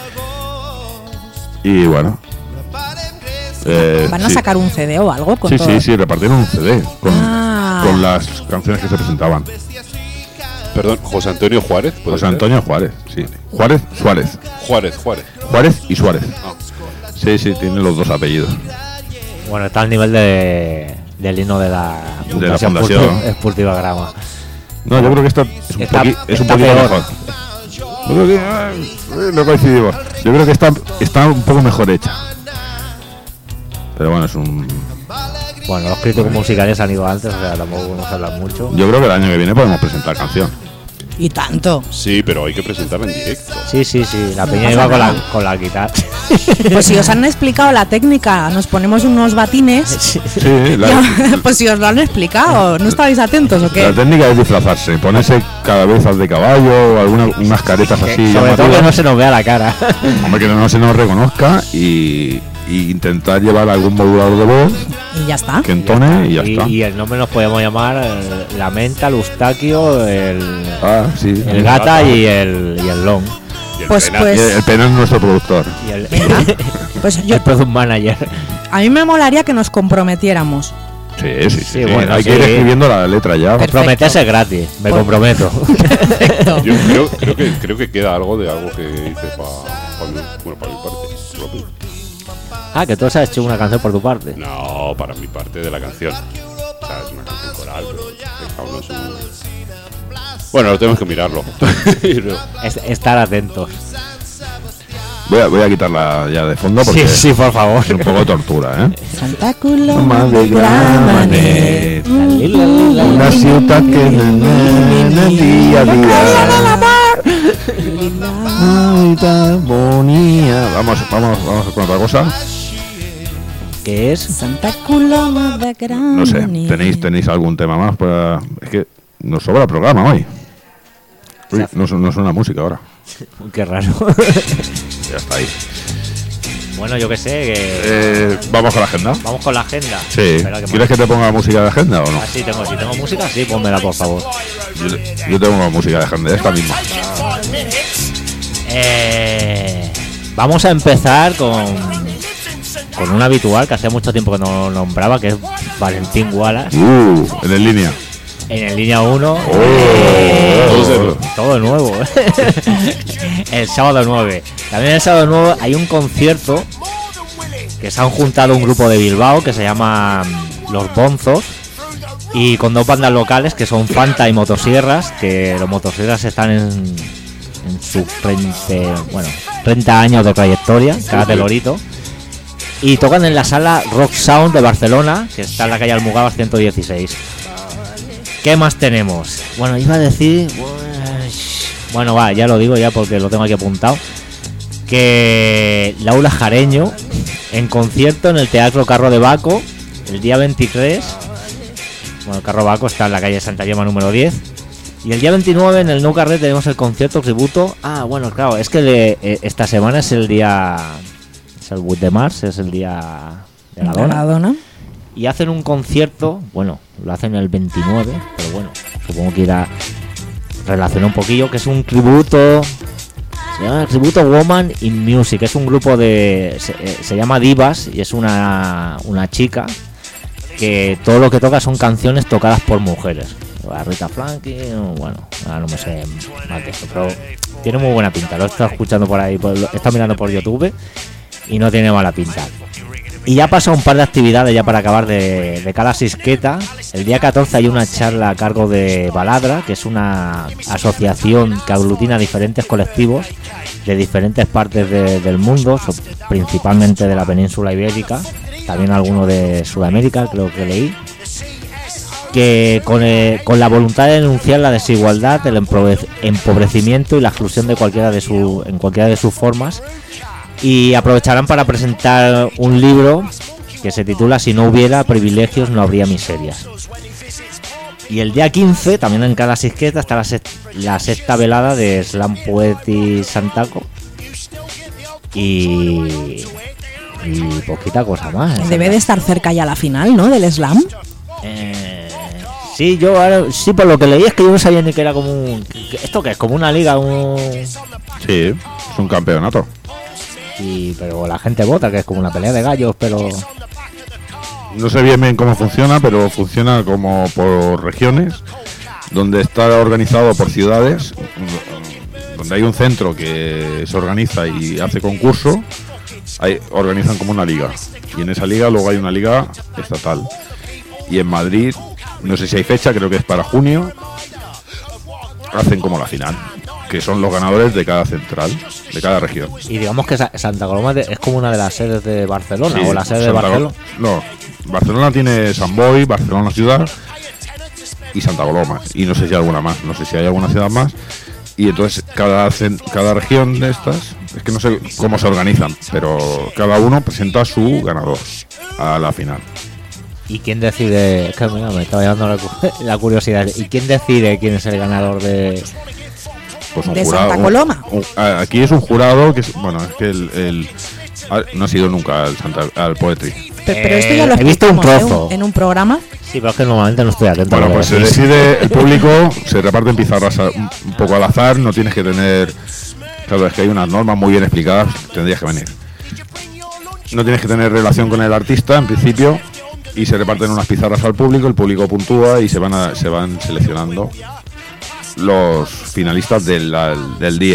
y bueno. eh, ¿Van a sí. sacar un C D o algo? Con Sí, todo? sí, sí, repartieron un C D con, Ah. con las canciones que se presentaban. Perdón, José Antonio Juárez. ¿puede José ser? Antonio Juárez, sí. Juárez, Suárez. Juárez, Juárez. Juárez y Suárez. Ah. Sí, sí, tiene los dos apellidos. Bueno, está al nivel de, del himno de la De la Fundación. Esporti- Esportiva Grama. No, yo creo que esta es un, Está- poqui- es un está poquito peor. mejor. Yo creo que eh, no coincidimos. Yo creo que está, está un poco mejor hecha. Pero bueno, es un. Bueno, los críticos musicales han ido antes, o sea, tampoco podemos hablar mucho. Yo creo que el año que viene podemos presentar canción. Y tanto. Sí, pero hay que presentarla en directo. Sí, sí, sí, la peña pasa iba con la, nada. con la guitarra. Pues si os han explicado la técnica, nos ponemos unos batines. Sí, la, Pues si os lo han explicado, ¿no estabais atentos o la qué? técnica es disfrazarse, ponerse cabezas de caballo, alguna, unas caretas así. Sobre todo llamativas. que no se nos vea la cara. Hombre, que no se nos reconozca y, y intentar llevar algún modulador de voz Y ya está. que entone y ya y, está. y el nombre nos podemos llamar eh, La Menta, el Eustaquio, el, Ah, sí. el Gata y el, y el Long. Y el Pues, pena- pues, Y el Pena es nuestro productor. Y el, venga. Pues yo, el product manager. a mí me molaría que nos comprometiéramos. Sí, sí, sí. Sí, sí. bueno, Hay sí. que ir escribiendo la letra ya. Perfecto. Comprometerse es gratis, me Por- comprometo. Perfecto. Yo creo, creo, que, creo que queda algo de algo que hice para pa mi, bueno, para mi parte. propio. Ah, que tú has hecho una canción por tu parte. No, para mi parte de la canción. O sea, es una canción coral, pero cada uno su... Bueno, lo tenemos que mirarlo. Es- estar atentos. Voy a, voy a quitarla ya de fondo porque Sí, sí, por favor. es un poco tortura, ¿eh? Santa Coloma Más de Gramenet, La una ciudad que en el día a día. Ay, tan bonita. Vamos, vamos, vamos con otra cosa. ¿Qué es? Santa Coloma de Gramenet. No sé, ¿tenéis, tenéis algún tema más? Para... Es que nos sobra programa hoy. Uy, no, su- no suena música ahora. Qué raro. Ya está ahí. Bueno, yo qué sé. Que... Eh, Vamos con la agenda. Vamos con la agenda. Sí. Espera que ¿Quieres que te ponga música de agenda o no? Ah, sí, tengo, si tengo música, sí, pónmela, por favor. Yo, yo tengo música de agenda, esta misma. Eh, vamos a empezar con con un habitual que hacía mucho tiempo que no nombraba, que es Valentín Wallace. Uh, en el línea. En el línea uno. Oh. Todo nuevo. El sábado nueve. También el sábado nueve hay un concierto que se han juntado un grupo de Bilbao que se llama mm, Los Bonzos, y con dos bandas locales que son Fanta y Motosierras, que los Motosierras están en, en sus treinta, bueno, treinta años de trayectoria, cada telorito, y tocan en la sala Rock Sound de Barcelona, que está en la calle Almugabas ciento dieciséis. ¿Qué más tenemos? Bueno, iba a decir... Bueno, va, ya lo digo ya porque lo tengo aquí apuntado. Que Laura Jareño, en concierto en el Teatro Carro de Baco, el día veintitrés. Bueno, el Carro Baco está en la calle Santa Llama número diez. Y el día veintinueve en el Nou Carrer tenemos el concierto tributo. Ah, bueno, claro, es que de, eh, esta semana es el día... Es el ocho de marzo, es el día de la dona. Dona. Y hacen un concierto, bueno, lo hacen el veintinueve, pero bueno, supongo que irá relacionado un poquillo, que es un tributo, se llama Tributo Woman in Music, es un grupo de, se, eh, se llama Divas, y es una, una chica que todo lo que toca son canciones tocadas por mujeres. La Rita Franklin, bueno, ahora no me sé más de eso, pero tiene muy buena pinta, lo he estado escuchando por ahí, por, lo he estado mirando por YouTube y no tiene mala pinta. Y ya pasa un par de actividades ya para acabar de, de cada Sisqueta. El día catorce hay una charla a cargo de Baladra, que es una asociación que aglutina diferentes colectivos de diferentes partes de, del mundo, so, principalmente de la península ibérica, también algunos de Sudamérica, creo que leí, que con, eh, con la voluntad de denunciar la desigualdad, el empobre- empobrecimiento y la exclusión de cualquiera de su, en cualquiera de sus formas. Y aprovecharán para presentar un libro que se titula Si no hubiera privilegios no habría miserias. Y el día quince, también en cada Sisqueta, está la, sext- la sexta velada de Slam Poetic Santaco. Y... y poquita cosa más. Debe de estar cerca ya la final, ¿no? Del slam. Eh, sí, yo ahora, sí, por lo que leí es que yo no sabía ni que era como un... que- ¿Esto qué es? ¿Como una liga? Un... Sí, es un campeonato. Y, pero la gente vota, que es como una pelea de gallos, pero... No sé bien bien cómo funciona, pero funciona como por regiones, donde está organizado por ciudades, donde hay un centro que se organiza y hace concurso, hay, organizan como una liga. Y en esa liga luego hay una liga estatal. Y en Madrid, no sé si hay fecha, creo que es para junio, hacen como la final, que son los ganadores de cada central, de cada región. Y digamos que Sa- Santa Coloma de- es como una de las sedes de Barcelona, Sí, o la sede de Santa Barcelona. Col- No, Barcelona tiene San Boi, Barcelona ciudad y Santa Coloma. Y no sé si hay alguna más, no sé si hay alguna ciudad más. Y entonces cada, cen- cada región de estas, es que no sé cómo se organizan, pero cada uno presenta a su ganador a la final. ¿Y quién decide? Es que mira, me estaba llevando la, cu- la curiosidad. ¿Y quién decide quién es el ganador de...? Pues un ¿De jurado, Santa un- Coloma? un- a- aquí es un jurado que es, bueno, es que el, el- a- no ha sido nunca al, Santa, al Poetry. Pe- Pero esto ya lo Eh, he visto un escuchamos, ¿eh? trozo. En un programa. Sí, pero es que normalmente no estoy atento. Bueno, a lo pues que se decís. decide el público, se reparten pizarras a- un un poco al azar, no tienes que tener Claro, es que hay unas normas muy bien explicadas, tendrías que venir. No tienes que tener relación con el artista, en principio, y se reparten unas pizarras al público, el público puntúa y se van a, se van seleccionando los finalistas del, del día.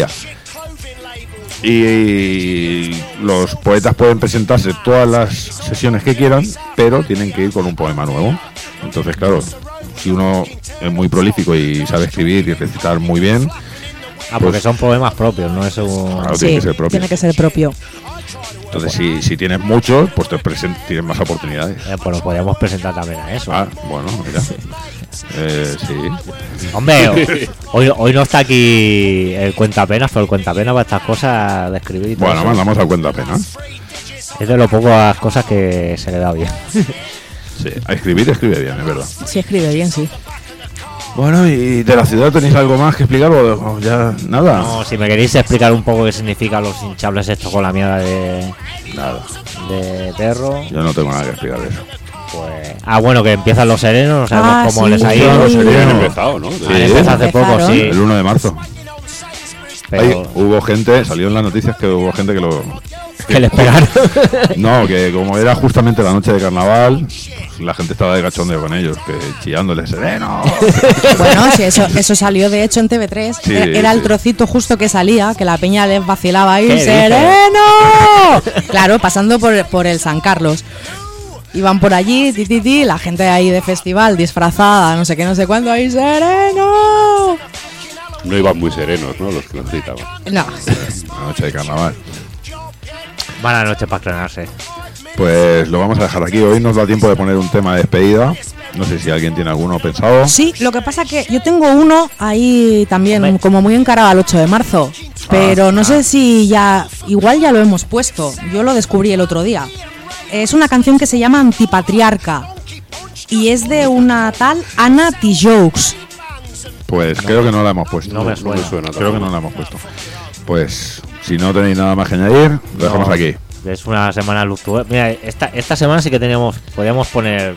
Y los poetas pueden presentarse todas las sesiones que quieran, pero tienen que ir con un poema nuevo. Entonces, claro, si uno es muy prolífico y sabe escribir y recitar muy bien... Ah, porque pues, son poemas propios, no es un... Claro, Sí, tiene que ser propio. tiene que ser propio. Entonces, si, si tienes muchos, pues te present, tienes más oportunidades. Eh, pues nos podríamos presentar también a eso. Ah, bueno, mira. Eh, sí. Hombre, hoy, hoy no está aquí el cuentapenas, pero el cuentapenas para estas cosas de escribir y todo Bueno, eso. mandamos al cuentapenas. Es de lo pocas cosas que se le da bien. Sí, a escribir escribe bien, es verdad. Sí, escribe bien, sí. Bueno, ¿y de la ciudad tenéis algo más que explicar o ya nada? No, si me queréis explicar un poco qué significan los hinchables estos con la mierda de... Nada. De perro. Yo no tengo nada que explicar de eso. Pues... Ah, bueno, que empiezan los serenos, no sabemos Ah, cómo sí. les ha ido. Los Han serenos. empezado, ¿no? Sí. Han empezado hace poco, Empezaron. sí. El uno de marzo. Pero... Ahí hubo gente, salió en las noticias que hubo gente que lo... que les pegaron. No, que como era justamente la noche de carnaval, la gente estaba de cachondeo con ellos, que chillándoles, sereno. Bueno, sí, eso, eso salió de hecho en T V tres. Sí, era era el sí. trocito justo que salía, que la peña les vacilaba ahí. ¿Qué dices? ¡Sereno! Claro, pasando por, por el San Carlos. Iban por allí, ti, ti, ti, la gente ahí de festival, disfrazada, no sé qué, no sé cuándo, ahí, ¡sereno! No iban muy serenos, ¿no? Los que los gritaban. No, La noche de carnaval. Mala noche para estrenarse. Pues lo vamos a dejar aquí. Hoy nos da tiempo de poner un tema de despedida. No sé si alguien tiene alguno pensado. sí, lo que pasa que yo tengo uno ahí también, Hombre. como muy encarado al ocho de marzo. Pero no sé si ya, igual ya lo hemos puesto. Yo lo descubrí el otro día. Es una canción que se llama Antipatriarca. Y es de una tal Ana Tijous. Pues creo que no la hemos puesto. No me No suena. me suena Creo que tampoco. no la hemos puesto. Pues si no tenéis nada más que añadir, lo dejamos No, aquí. Es una semana luctuosa. Mira, esta, esta semana sí que teníamos, podíamos poner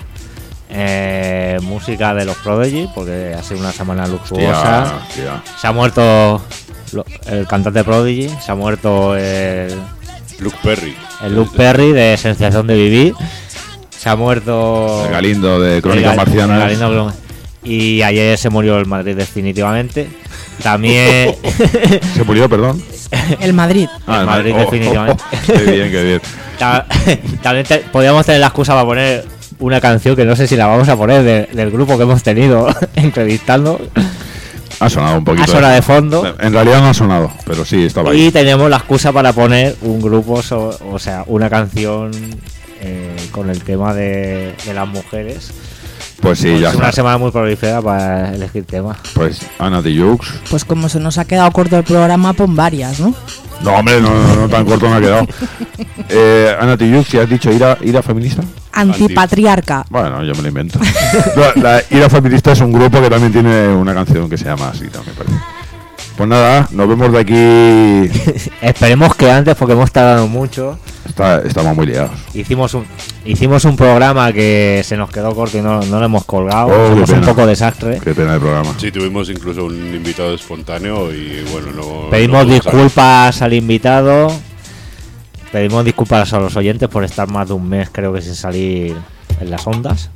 eh, música de los Prodigy, porque ha sido una semana luctuosa. Hostia, hostia. Se ha muerto lo- el cantante Prodigy, se ha muerto el, Luke Perry. el Luke Perry de Sensación de Vivir, se ha muerto El Galindo de Crónicas el Gal- Marcianas. el Galindo Clon- y ayer se murió el Madrid definitivamente. También Se murió, perdón. El Madrid. El Madrid, definitivamente. Qué bien, qué bien. Ta- También te- podríamos tener la excusa para poner una canción que no sé si la vamos a poner de- del grupo que hemos tenido entrevistando. Ha sonado un poquito. Ha sonado de fondo. En realidad no ha sonado, pero sí, estaba Y ahí. tenemos la excusa para poner un grupo, so- o sea, una canción eh, con el tema de, de las mujeres. Pues sí, Pues ya es una está. semana muy prolífera para elegir temas. Pues Ana Tijous. Pues como se nos ha quedado corto el programa, pon varias, ¿no? No, hombre, no, no, no tan corto me ha quedado. Eh, Ana Tijous, si has dicho ira, ira feminista. Antipatriarca. Bueno, yo me lo invento. No, la ira feminista es un grupo que también tiene una canción que se llama así, también parece. Pues nada, nos vemos de aquí. Esperemos que antes, porque hemos tardado mucho. Está, estamos muy liados. Hicimos un hicimos un programa que se nos quedó corto y no, no lo hemos colgado. Oh, qué Somos un pena. poco desastre. Qué pena el programa. Sí, tuvimos incluso un invitado espontáneo y bueno, no. Pedimos no- disculpas al invitado. Pedimos disculpas a los oyentes por estar más de un mes, creo que sin salir en las ondas.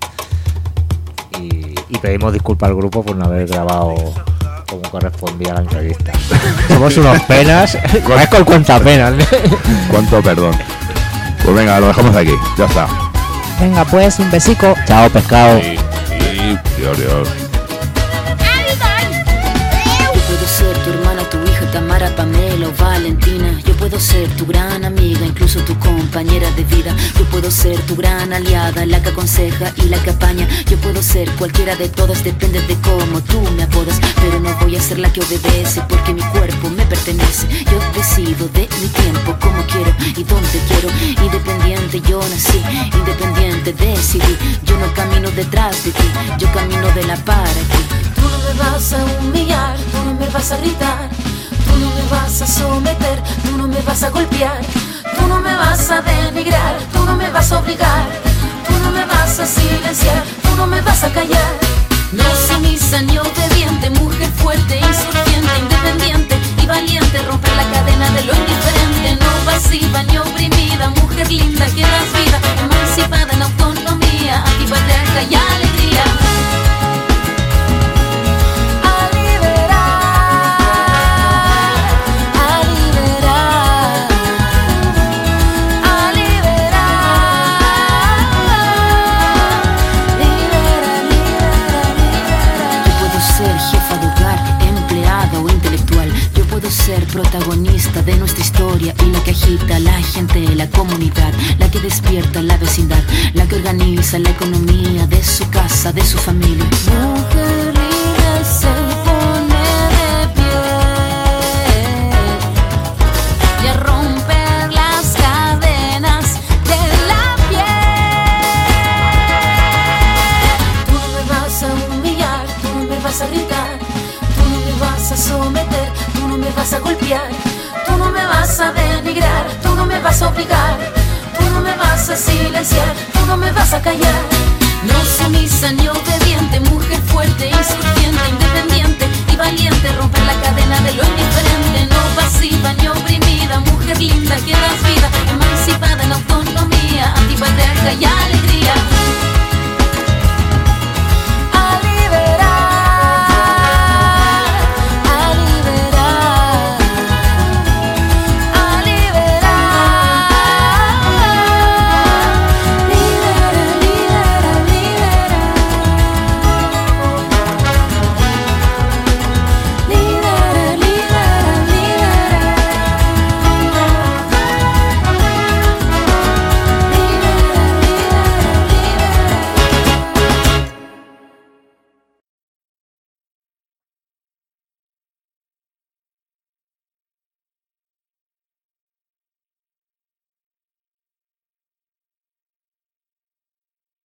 Y, y pedimos disculpas al grupo por no haber grabado como correspondía a la entrevista. Somos unos penas. Es con cuenta penas. Cuánto perdón. Pues venga, lo dejamos aquí. Ya está. Venga, pues, un besico. Chao, pescado. Y, y Dios, Dios. Yo puedo ser tu hermana, tu hija, Tamara, Pamela o Valentina. Yo puedo ser tu gran amiga, incluso tu compañera de vida. Yo puedo ser tu gran aliada, la que aconseja y la que apaña. Yo puedo ser cualquiera de todas, depende de cómo tú me apodas. Pero no voy a ser la que obedece, porque mi cuerpo me pertenece. Yo decido de mi tiempo, como quiero y donde quiero. Independiente yo nací, independiente decidí. Yo no camino detrás de ti, yo camino de la para ti. Tú no me vas a humillar, tú no me vas a gritar, tú no me vas a someter, tú no me vas a golpear, tú no me vas a denigrar, tú no me vas a obligar, tú no me vas a silenciar, tú no me vas a callar. No sumisa ni obediente, mujer fuerte, insurgente, independiente y valiente, romper la cadena protagonista de nuestra historia y la que agita a la gente, la comunidad, la que despierta la vecindad, la que organiza la economía de su casa, de su familia. Mujer libre se pone de pie y a romper las cadenas de la piel. Tú no me vas a humillar, tú no me vas a gritar, tú no me vas a someter, tú no me vas a golpear, tú no me vas a denigrar, tú no me vas a obligar, tú no me vas a silenciar, tú no me vas a callar. No sumisa ni obediente, mujer fuerte, insurgente, independiente y valiente.